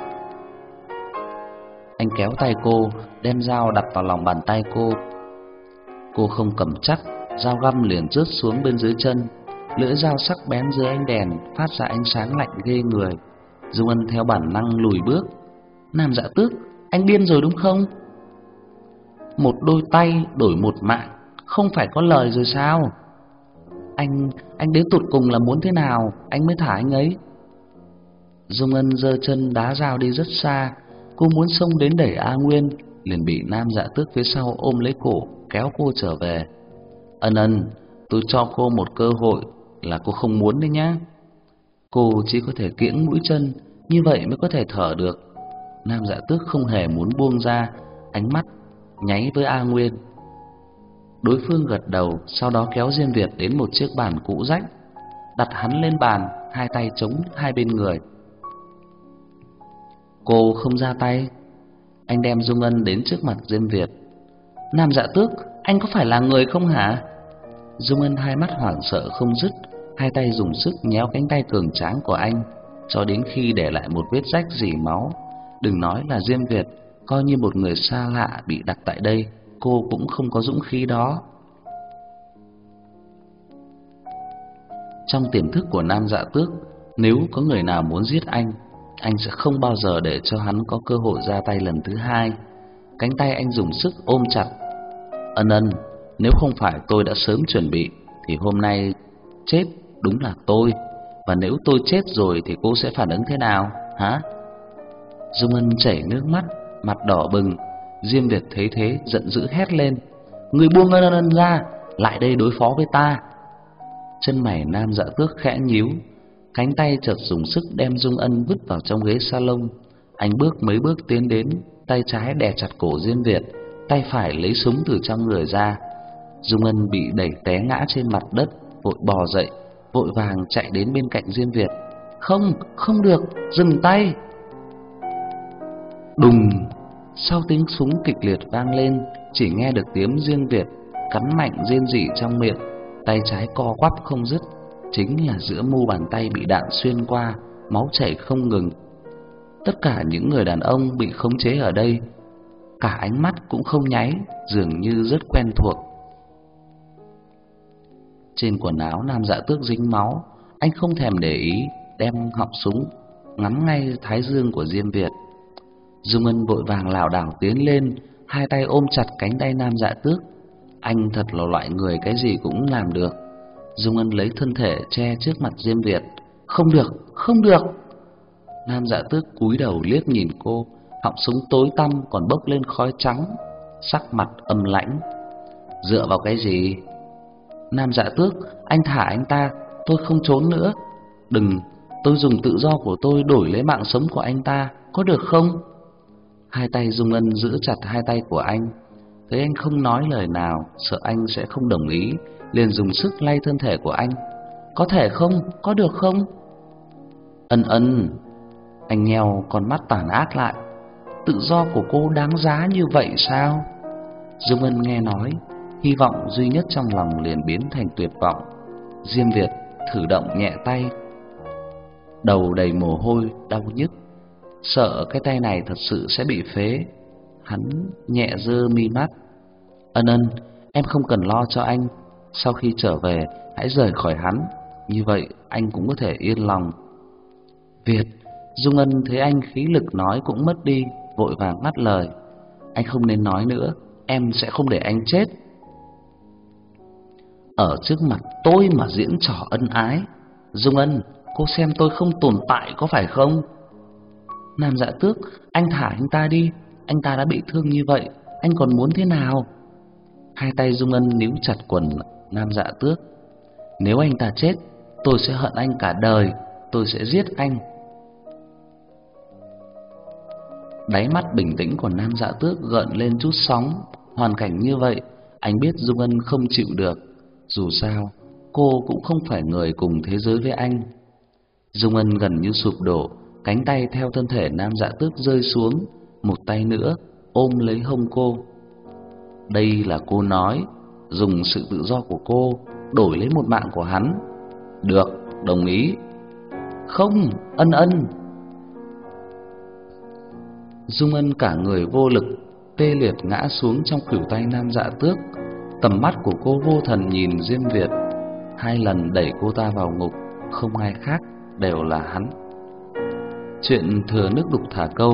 Anh kéo tay cô, đem dao đặt vào lòng bàn tay cô. Cô không cầm chắc, dao găm liền rớt xuống bên dưới chân. Lưỡi dao sắc bén dưới ánh đèn phát ra ánh sáng lạnh ghê người. Dung Ân theo bản năng lùi bước. Nam Dạ Tước, anh điên rồi đúng không? Một đôi tay đổi một mạng, không phải có lời rồi sao? Anh, anh đến tụt cùng là muốn thế nào, anh mới thả anh ấy. Dung Ân giơ chân đá dao đi rất xa. Cô muốn xông đến đẩy A Nguyên, liền bị Nam Dạ Tước phía sau ôm lấy cổ, kéo cô trở về. Ân Ân, tôi cho cô một cơ hội, là cô không muốn đấy nhá. Cô chỉ có thể kiễng mũi chân, như vậy mới có thể thở được. Nam Dạ Tước không hề muốn buông ra, ánh mắt nháy với A Nguyên. Đối phương gật đầu, sau đó kéo Diêm Việt đến một chiếc bàn cũ rách, đặt hắn lên bàn, hai tay chống hai bên người. Cô không ra tay. Anh đem Dung Ân đến trước mặt Diêm Việt. Nam Dạ Tước, anh có phải là người không hả? Dung Ân hai mắt hoảng sợ không dứt, hai tay dùng sức nhéo cánh tay cường tráng của anh, cho đến khi để lại một vết rách rỉ máu. Đừng nói là Diêm Việt, coi như một người xa lạ bị đặt tại đây, cô cũng không có dũng khí đó. Trong tiềm thức của Nam Dạ Tước, nếu có người nào muốn giết anh, anh sẽ không bao giờ để cho hắn có cơ hội ra tay lần thứ hai. Cánh tay anh dùng sức ôm chặt. Ân Ân, nếu không phải tôi đã sớm chuẩn bị, thì hôm nay chết đúng là tôi. Và nếu tôi chết rồi thì cô sẽ phản ứng thế nào, hả? Dung Ân chảy nước mắt, mặt đỏ bừng. Diêm Việt thấy thế giận dữ hét lên: Người buông Ân Ân ra, lại đây đối phó với ta. Chân mày Nam Dạ Tước khẽ nhíu, cánh tay chợt dùng sức đem Dung Ân vứt vào trong ghế salon. Anh bước mấy bước tiến đến, tay trái đè chặt cổ Diêm Việt, tay phải lấy súng từ trong người ra. Dung Ân bị đẩy té ngã trên mặt đất, vội bò dậy, vội vàng chạy đến bên cạnh Diêm Việt. Không, không được, dừng tay. Đùng, sau tiếng súng kịch liệt vang lên, chỉ nghe được tiếng Diêm Việt cắn mạnh rên rỉ trong miệng, tay trái co quắp không dứt, chính là giữa mu bàn tay bị đạn xuyên qua, máu chảy không ngừng. Tất cả những người đàn ông bị khống chế ở đây, cả ánh mắt cũng không nháy, dường như rất quen thuộc. Trên quần áo Nam Dạ Tước dính máu, anh không thèm để ý, đem họng súng ngắm ngay thái dương của Diêm Việt. Dung Ân vội vàng lảo đảo tiến lên, hai tay ôm chặt cánh tay Nam Dạ Tước. Anh thật là loại người cái gì cũng làm được. Dung Ân lấy thân thể che trước mặt Diêm Việt. Không được, không được. Nam Dạ Tước cúi đầu liếc nhìn cô, họng súng tối tăm còn bốc lên khói trắng, sắc mặt âm lãnh. Dựa vào cái gì? Nam Dạ Tước, anh thả anh ta, tôi không trốn nữa. Đừng, tôi dùng tự do của tôi đổi lấy mạng sống của anh ta, có được không? Hai tay Dung Ân giữ chặt hai tay của anh. Thấy anh không nói lời nào, sợ anh sẽ không đồng ý, liền dùng sức lay thân thể của anh. Có thể không? Có được không? Ân Ân. Anh nheo con mắt tàn ác lại. Tự do của cô đáng giá như vậy sao? Dung Ân nghe nói, hy vọng duy nhất trong lòng liền biến thành tuyệt vọng. Diêm Việt thử động nhẹ tay, đầu đầy mồ hôi, đau nhức, sợ cái tay này thật sự sẽ bị phế. Hắn nhẹ giơ mi mắt. Ân Ân, em không cần lo cho anh. Sau khi trở về, hãy rời khỏi hắn, như vậy anh cũng có thể yên lòng. Việt. Dung Ân thấy anh khí lực nói cũng mất đi, vội vàng ngắt lời. Anh không nên nói nữa, em sẽ không để anh chết. Ở trước mặt tôi mà diễn trò ân ái. Dung Ân, cô xem tôi không tồn tại có phải không? Nam Dạ Tước, anh thả anh ta đi, anh ta đã bị thương như vậy, anh còn muốn thế nào? Hai tay Dung Ân níu chặt quần Nam Dạ Tước. Nếu anh ta chết, tôi sẽ hận anh cả đời, tôi sẽ giết anh. Đáy mắt bình tĩnh của Nam Dạ Tước gợn lên chút sóng. Hoàn cảnh như vậy, anh biết Dung Ân không chịu được. Dù sao, cô cũng không phải người cùng thế giới với anh. Dung Ân gần như sụp đổ, cánh tay theo thân thể Nam Dạ Tước rơi xuống, một tay nữa ôm lấy hông cô. Đây là cô nói, dùng sự tự do của cô đổi lấy một mạng của hắn. Được, đồng ý. Không, Ân Ân. Dung Ân cả người vô lực, tê liệt ngã xuống trong khuỷu tay Nam Dạ Tước. Tầm mắt của cô vô thần nhìn Diêm Việt, hai lần đẩy cô ta vào ngục, không ai khác, đều là hắn. Chuyện thừa nước đục thả câu,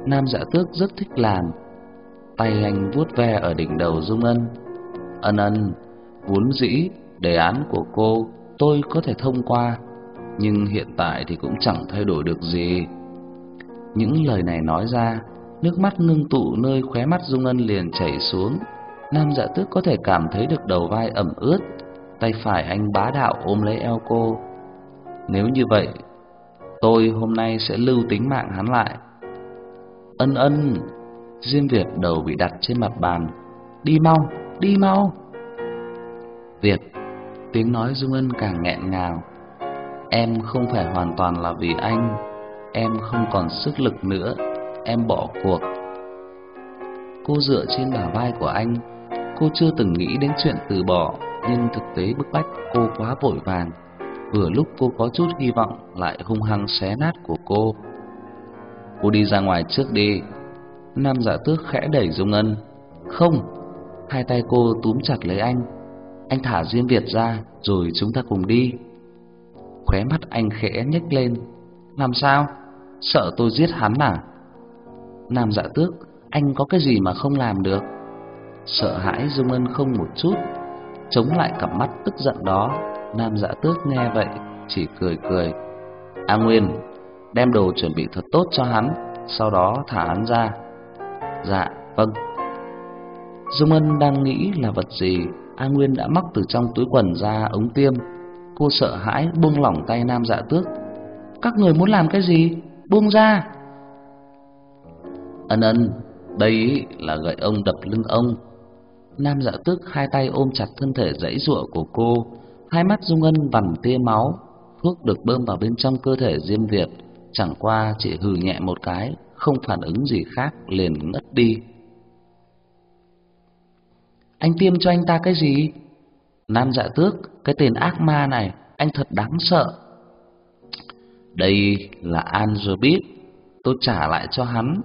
Nam Dạ Tước rất thích làm. Tay anh vuốt ve ở đỉnh đầu Dung Ân. Ân ân, vốn dĩ đề án của cô tôi có thể thông qua, nhưng hiện tại thì cũng chẳng thay đổi được gì. Những lời này nói ra, nước mắt ngưng tụ nơi khóe mắt Dung Ân liền chảy xuống. Nam Dạ Tước có thể cảm thấy được đầu vai ẩm ướt, tay phải anh bá đạo ôm lấy eo cô. Nếu như vậy, tôi hôm nay sẽ lưu tính mạng hắn lại. Ân ân, Diêm Việt đầu bị đặt trên mặt bàn. Đi mau, đi mau. Việt, tiếng nói Dung Ân càng nghẹn ngào. Em không phải hoàn toàn là vì anh, em không còn sức lực nữa, em bỏ cuộc. Cô dựa trên bả vai của anh. Cô chưa từng nghĩ đến chuyện từ bỏ, nhưng thực tế bức bách cô quá vội vàng. Vừa lúc cô có chút hy vọng lại hung hăng xé nát của cô. Cô đi ra ngoài trước đi. Nam Dạ Tước khẽ đẩy Dung Ân. Không. Hai tay cô túm chặt lấy anh. Anh thả Diêm Việt ra, rồi chúng ta cùng đi. Khóe mắt anh khẽ nhếch lên. Làm sao? Sợ tôi giết hắn à? Nam Dạ Tước, anh có cái gì mà không làm được? Sợ hãi Dung Ân không một chút, chống lại cặp mắt tức giận đó. Nam Dạ Tước nghe vậy chỉ cười cười. A Nguyên, đem đồ chuẩn bị thật tốt cho hắn, sau đó thả hắn ra. Dạ, vâng. Dung Ân đang nghĩ là vật gì, A Nguyên đã móc từ trong túi quần ra ống tiêm. Cô sợ hãi buông lỏng tay Nam Dạ Tước. Các người muốn làm cái gì? Buông ra. Ân ân, đây là gậy ông đập lưng ông. Nam Dạ Tước hai tay ôm chặt thân thể giãy giụa của cô. Hai mắt Dung Ân vằn tia máu. Thuốc được bơm vào bên trong cơ thể Diêm Việt, chẳng qua chỉ hừ nhẹ một cái, không phản ứng gì khác liền ngất đi. Anh tiêm cho anh ta cái gì? Nam Dạ Tước, cái tên ác ma này, anh thật đáng sợ. Đây là Angerbit, tôi trả lại cho hắn.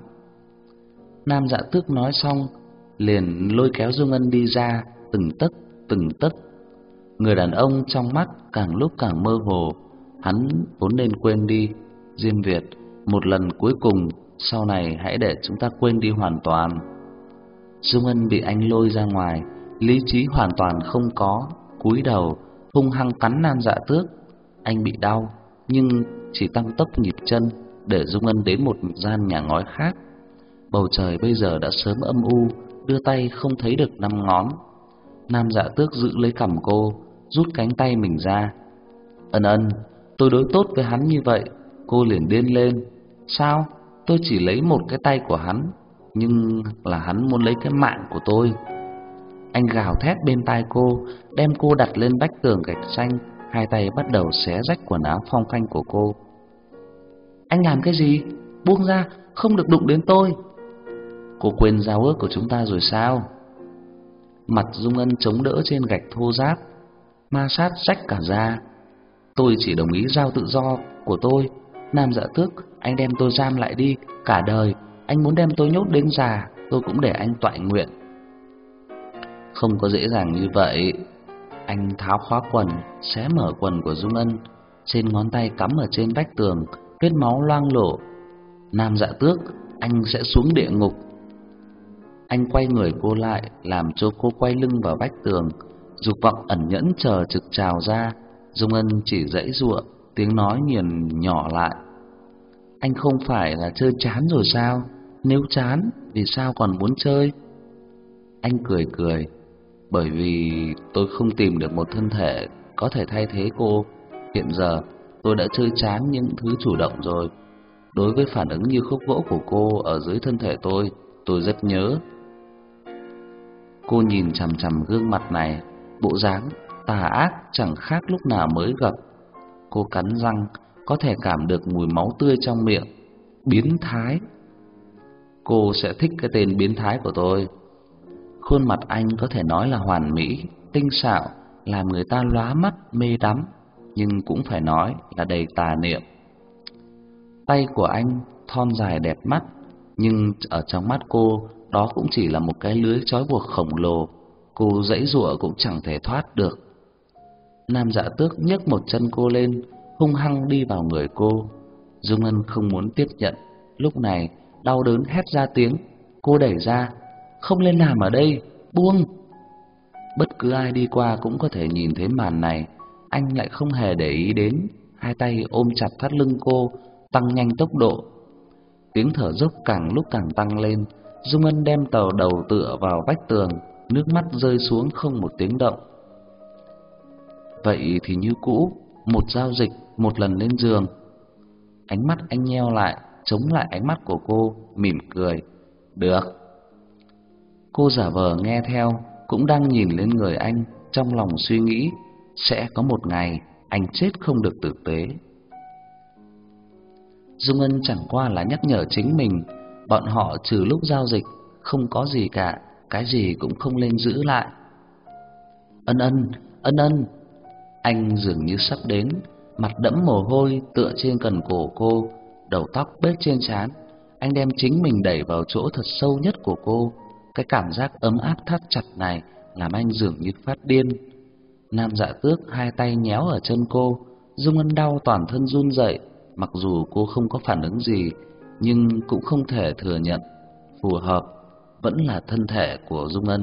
Nam Dạ Tước nói xong, liền lôi kéo Dung Ân đi ra, từng tấc từng tấc. Người đàn ông trong mắt càng lúc càng mơ hồ. Hắn vốn nên quên đi. Diêm Việt, một lần cuối cùng, sau này hãy để chúng ta quên đi hoàn toàn. Dung Ân bị anh lôi ra ngoài, lý trí hoàn toàn không có, cúi đầu hung hăng cắn Nam Dạ Tước. Anh bị đau, nhưng chỉ tăng tốc nhịp chân để Dung Ân đến một gian nhà ngói khác. Bầu trời bây giờ đã sớm âm u, đưa tay không thấy được năm ngón. Nam Dạ Tước giữ lấy cằm cô, rút cánh tay mình ra. Ân ân, tôi đối tốt với hắn như vậy. Cô liền điên lên. Sao? Tôi chỉ lấy một cái tay của hắn, nhưng là hắn muốn lấy cái mạng của tôi. Anh gào thét bên tai cô, đem cô đặt lên vách tường gạch xanh. Hai tay bắt đầu xé rách quần áo phong phanh của cô. Anh làm cái gì? Buông ra, không được đụng đến tôi. Cô quên giao ước của chúng ta rồi sao? Mặt Dung Ân chống đỡ trên gạch thô ráp, ma sát rách cả da. Tôi chỉ đồng ý giao tự do của tôi. Nam Dạ Tước, anh đem tôi giam lại đi. Cả đời, anh muốn đem tôi nhốt đến già, tôi cũng để anh toại nguyện. Không có dễ dàng như vậy. Anh tháo khóa quần, xé mở quần của Dung Ân. Trên ngón tay cắm ở trên vách tường, vết máu loang lổ. Nam Dạ Tước, anh sẽ xuống địa ngục. Anh quay người cô lại, làm cho cô quay lưng vào vách tường. Dục vọng ẩn nhẫn chờ trực trào ra. Dung Ân chỉ giãy giụa, tiếng nói nghiền nhỏ lại. Anh không phải là chơi chán rồi sao? Nếu chán, vì sao còn muốn chơi? Anh cười cười. Bởi vì tôi không tìm được một thân thể có thể thay thế cô. Hiện giờ tôi đã chơi chán những thứ chủ động rồi. Đối với phản ứng như khúc gỗ của cô ở dưới thân thể tôi, tôi rất nhớ. Cô nhìn chằm chằm gương mặt này, bộ dáng tà ác chẳng khác lúc nào mới gặp. Cô cắn răng, có thể cảm được mùi máu tươi trong miệng. Biến thái. Cô sẽ thích cái tên biến thái của tôi. Khuôn mặt anh có thể nói là hoàn mỹ, tinh xảo, làm người ta lóa mắt mê đắm, nhưng cũng phải nói là đầy tà niệm. Tay của anh thon dài đẹp mắt, nhưng ở trong mắt cô, đó cũng chỉ là một cái lưới trói buộc khổng lồ. Cô giãy giụa cũng chẳng thể thoát được. Nam Dạ Tước nhấc một chân cô lên, hung hăng đi vào người cô. Dung Ân không muốn tiếp nhận. Lúc này đau đớn hét ra tiếng. Cô đẩy ra: "Không lên làm ở đây, buông!" Bất cứ ai đi qua cũng có thể nhìn thấy màn này. Anh lại không hề để ý đến, hai tay ôm chặt thắt lưng cô, tăng nhanh tốc độ. Tiếng thở dốc càng lúc càng tăng lên. Dung Ân đem tàu đầu tựa vào vách tường, nước mắt rơi xuống không một tiếng động. Vậy thì như cũ, một giao dịch, một lần lên giường. Ánh mắt anh nheo lại, chống lại ánh mắt của cô, mỉm cười. Được. Cô giả vờ nghe theo, cũng đang nhìn lên người anh, trong lòng suy nghĩ sẽ có một ngày anh chết không được tử tế. Dung Ân chẳng qua là nhắc nhở chính mình, bọn họ trừ lúc giao dịch không có gì cả, cái gì cũng không lên giữ lại. Ân Ân, Ân Ân. Anh dường như sắp đến, mặt đẫm mồ hôi tựa trên cần cổ cô, đầu tóc bết trên trán. Anh đem chính mình đẩy vào chỗ thật sâu nhất của cô. Cái cảm giác ấm áp thắt chặt này làm anh dường như phát điên. Nam Dạ Tước hai tay nhéo ở chân cô, Dung Ân đau toàn thân run rẩy. Mặc dù cô không có phản ứng gì, nhưng cũng không thể thừa nhận phù hợp vẫn là thân thể của Dung Ân.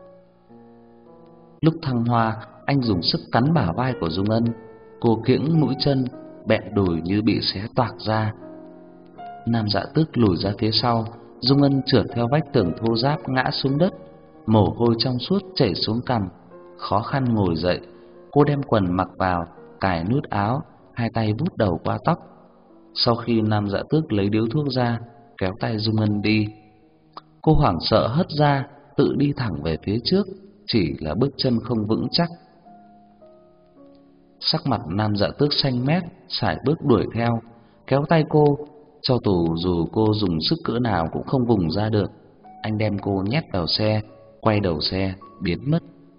Lúc thăng hoa, anh dùng sức cắn bả vai của Dung Ân. Cô kiễng mũi chân, bẹn đùi như bị xé toạc ra. Nam Dạ Tước lùi ra phía sau, Dung Ân trượt theo vách tường thô ráp ngã xuống đất, mồ hôi trong suốt chảy xuống cằm, khó khăn ngồi dậy. Cô đem quần mặc vào, cài nút áo, hai tay vuốt đầu qua tóc. Sau khi Nam Dạ Tước lấy điếu thuốc ra, kéo tay Dung Ân đi. Cô hoảng sợ hất ra, tự đi thẳng về phía trước, chỉ là bước chân không vững chắc. Sắc mặt Nam Dạ Tước xanh mét, sải bước đuổi theo, kéo tay cô, cho dù dù cô dùng sức cỡ nào cũng không vùng ra được. Anh đem cô nhét vào xe, quay đầu xe, biến mất.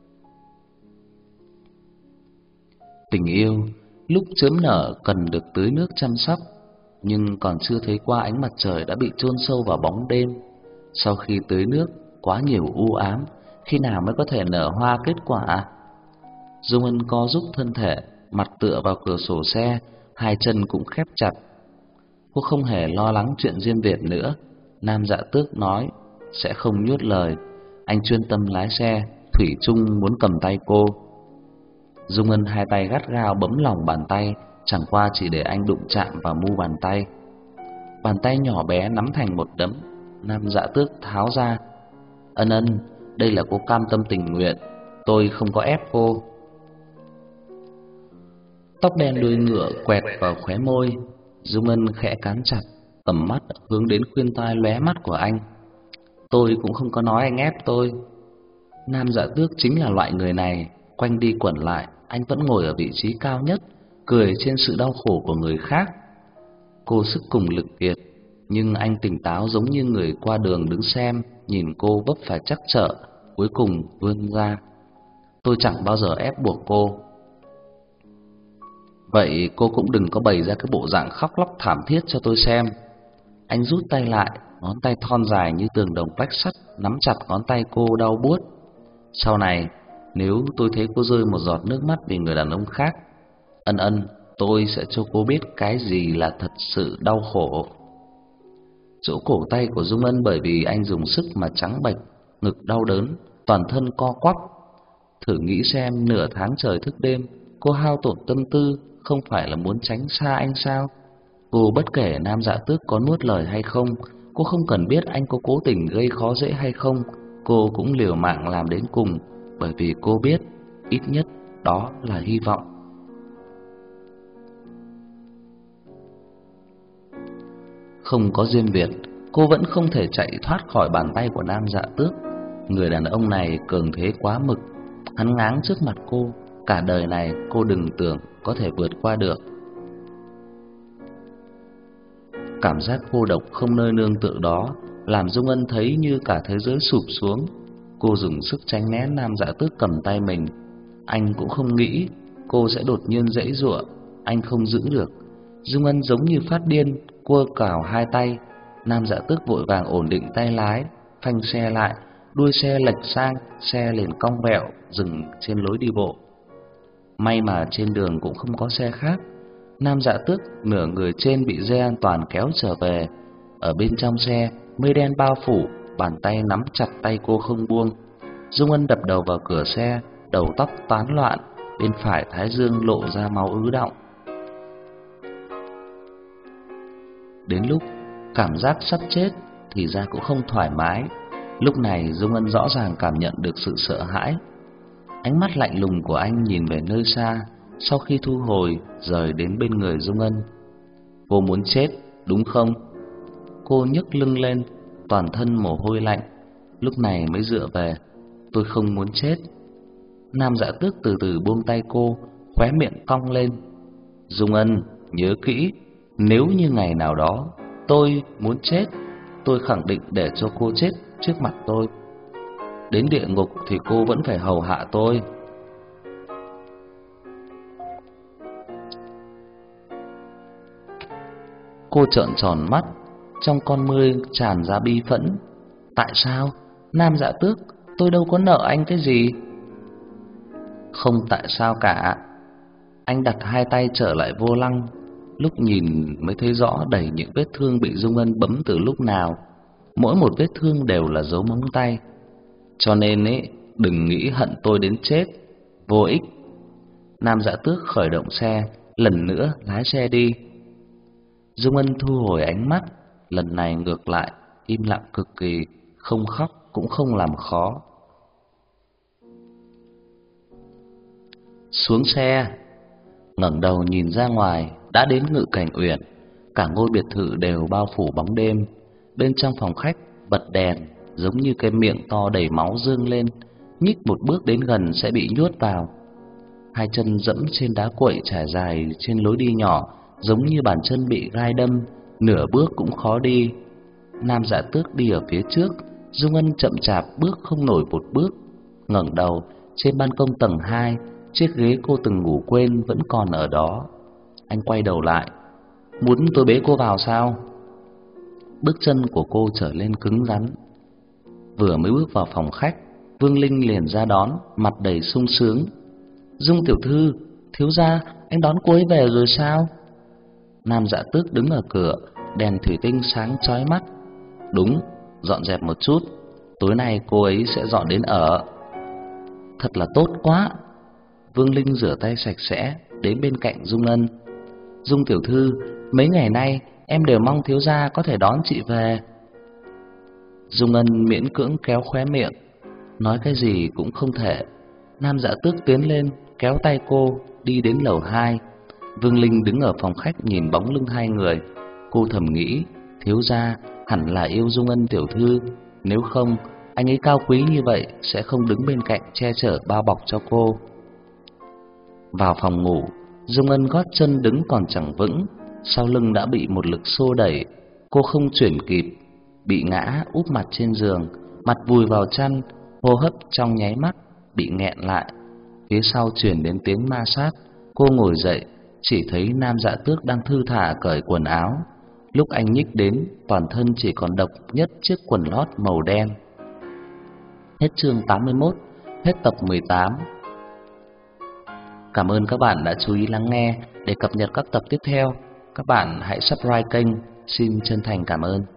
Tình yêu, lúc chớm nở cần được tưới nước chăm sóc, nhưng còn chưa thấy qua ánh mặt trời đã bị chôn sâu vào bóng đêm. Sau khi tưới nước, quá nhiều u ám, khi nào mới có thể nở hoa kết quả? Dung Ân co rúm thân thể, mặt tựa vào cửa sổ xe, hai chân cũng khép chặt. Cô không hề lo lắng chuyện Diêm Việt nữa. Nam Dạ Tước nói sẽ không nuốt lời. Anh chuyên tâm lái xe, thủy chung muốn cầm tay cô. Dung Ân hai tay gắt gao bấm lòng bàn tay, chẳng qua chỉ để anh đụng chạm vào mu bàn tay. Bàn tay nhỏ bé nắm thành một đấm. Nam Dạ Tước tháo ra. Ân Ân, đây là cô cam tâm tình nguyện, tôi không có ép cô. Tóc đen đuôi ngựa quẹt vào khóe môi. Dung Ân khẽ cắn chặt, tầm mắt hướng đến khuyên tai lóe mắt của anh. Tôi cũng không có nói anh ép tôi. Nam Dạ Tước chính là loại người này, quanh đi quẩn lại, anh vẫn ngồi ở vị trí cao nhất, cười trên sự đau khổ của người khác. Cô sức cùng lực kiệt, nhưng anh tỉnh táo giống như người qua đường đứng xem, nhìn cô vấp phải trắc trở, cuối cùng vươn ra. Tôi chẳng bao giờ ép buộc cô. Vậy cô cũng đừng có bày ra cái bộ dạng khóc lóc thảm thiết cho tôi xem. Anh rút tay lại, ngón tay thon dài như tường đồng vách sắt nắm chặt ngón tay cô đau buốt. Sau này, nếu tôi thấy cô rơi một giọt nước mắt vì người đàn ông khác, Ân Ân, tôi sẽ cho cô biết cái gì là thật sự đau khổ. Chỗ cổ tay của Dung Ân bởi vì anh dùng sức mà trắng bệch, ngực đau đớn, toàn thân co quắp. Thử nghĩ xem, nửa tháng trời thức đêm, cô hao tổn tâm tư, không phải là muốn tránh xa anh sao? Cô bất kể Nam Dạ Tước có nuốt lời hay không, cô không cần biết anh có cố tình gây khó dễ hay không, cô cũng liều mạng làm đến cùng, bởi vì cô biết, ít nhất đó là hy vọng. Không có Diêm Việt, cô vẫn không thể chạy thoát khỏi bàn tay của Nam Dạ Tước. Người đàn ông này cường thế quá mực, hắn ngáng trước mặt cô, cả đời này cô đừng tưởng có thể vượt qua được. Cảm giác cô độc không nơi nương tựa đó làm Dung Ân thấy như cả thế giới sụp xuống. Cô dùng sức tránh né Nam Dạ Tước cầm tay mình. Anh cũng không nghĩ cô sẽ đột nhiên giãy giụa, anh không giữ được. Dung Ân giống như phát điên, cua cào hai tay. Nam Dạ Tước vội vàng ổn định tay lái, phanh xe lại, đuôi xe lệch sang, xe liền cong vẹo dừng trên lối đi bộ. May mà trên đường cũng không có xe khác. Nam Dạ Tước nửa người trên bị dây an toàn kéo trở về. Ở bên trong xe, mây đen bao phủ, bàn tay nắm chặt tay cô không buông. Dung Ân đập đầu vào cửa xe, đầu tóc tán loạn, bên phải thái dương lộ ra máu ứ đọng. Đến lúc cảm giác sắp chết thì ra cũng không thoải mái. Lúc này Dung Ân rõ ràng cảm nhận được sự sợ hãi. Ánh mắt lạnh lùng của anh nhìn về nơi xa, sau khi thu hồi, rời đến bên người Dung Ân. Cô muốn chết, đúng không? Cô nhấc lưng lên, toàn thân mồ hôi lạnh, lúc này mới dựa về. Tôi không muốn chết. Nam Dạ Tước từ từ buông tay cô, khóe miệng cong lên. Dung Ân, nhớ kỹ, nếu như ngày nào đó tôi muốn chết, tôi khẳng định để cho cô chết trước mặt tôi. Đến địa ngục thì cô vẫn phải hầu hạ tôi. Cô trợn tròn mắt, trong con ngươi tràn ra bi phẫn. Tại sao? Nam Dạ Tước, tôi đâu có nợ anh cái gì. Không tại sao cả. Anh đặt hai tay trở lại vô lăng, lúc nhìn mới thấy rõ đầy những vết thương bị Dung Ân bấm từ lúc nào. Mỗi một vết thương đều là dấu móng tay. Cho nên ấy, đừng nghĩ hận tôi đến chết, vô ích. Nam Dạ Tước khởi động xe, lần nữa lái xe đi. Dung Ân thu hồi ánh mắt, lần này ngược lại im lặng cực kỳ, không khóc cũng không làm khó. Xuống xe, ngẩng đầu nhìn ra ngoài, đã đến Ngự Cảnh Uyển. Cả ngôi biệt thự đều bao phủ bóng đêm. Bên trong phòng khách bật đèn, giống như cái miệng to đầy máu dương lên, nhích một bước đến gần sẽ bị nhốt vào. Hai chân dẫm trên đá quậy trải dài trên lối đi nhỏ, giống như bàn chân bị gai đâm, nửa bước cũng khó đi. Nam Dạ Tước đi ở phía trước, Dung Ân chậm chạp bước không nổi một bước. Ngẩng đầu, trên ban công tầng hai, chiếc ghế cô từng ngủ quên vẫn còn ở đó. Anh quay đầu lại. Muốn tôi bế cô vào sao? Bước chân của cô trở lên cứng rắn. Vừa mới bước vào phòng khách, Vương Linh liền ra đón, mặt đầy sung sướng. Dung tiểu thư, thiếu gia, anh đón cô ấy về rồi sao? Nam Dạ Tước đứng ở cửa, đèn thủy tinh sáng chói mắt. Đúng, dọn dẹp một chút, tối nay cô ấy sẽ dọn đến ở. Thật là tốt quá. Vương Linh rửa tay sạch sẽ, đến bên cạnh Dung Ân. Dung tiểu thư, mấy ngày nay em đều mong thiếu gia có thể đón chị về. Dung Ân miễn cưỡng kéo khóe miệng, nói cái gì cũng không thể. Nam Dạ Tước tiến lên, kéo tay cô đi đến lầu hai. Vương Linh đứng ở phòng khách nhìn bóng lưng hai người. Cô thầm nghĩ, thiếu gia hẳn là yêu Dung Ân tiểu thư, nếu không anh ấy cao quý như vậy sẽ không đứng bên cạnh che chở bao bọc cho cô. Vào phòng ngủ, Dung Ân gót chân đứng còn chẳng vững, sau lưng đã bị một lực xô đẩy. Cô không chuyển kịp, bị ngã úp mặt trên giường, mặt vùi vào chăn, hô hấp trong nháy mắt bị nghẹn lại. Phía sau truyền đến tiếng ma sát. Cô ngồi dậy, chỉ thấy Nam Dạ Tước đang thư thả cởi quần áo. Lúc anh nhích đến, toàn thân chỉ còn độc nhất chiếc quần lót màu đen. Hết chương tám mươi mốt, hết tập mười tám. Cảm ơn các bạn đã chú ý lắng nghe. Để cập nhật các tập tiếp theo, các bạn hãy subscribe kênh. Xin chân thành cảm ơn.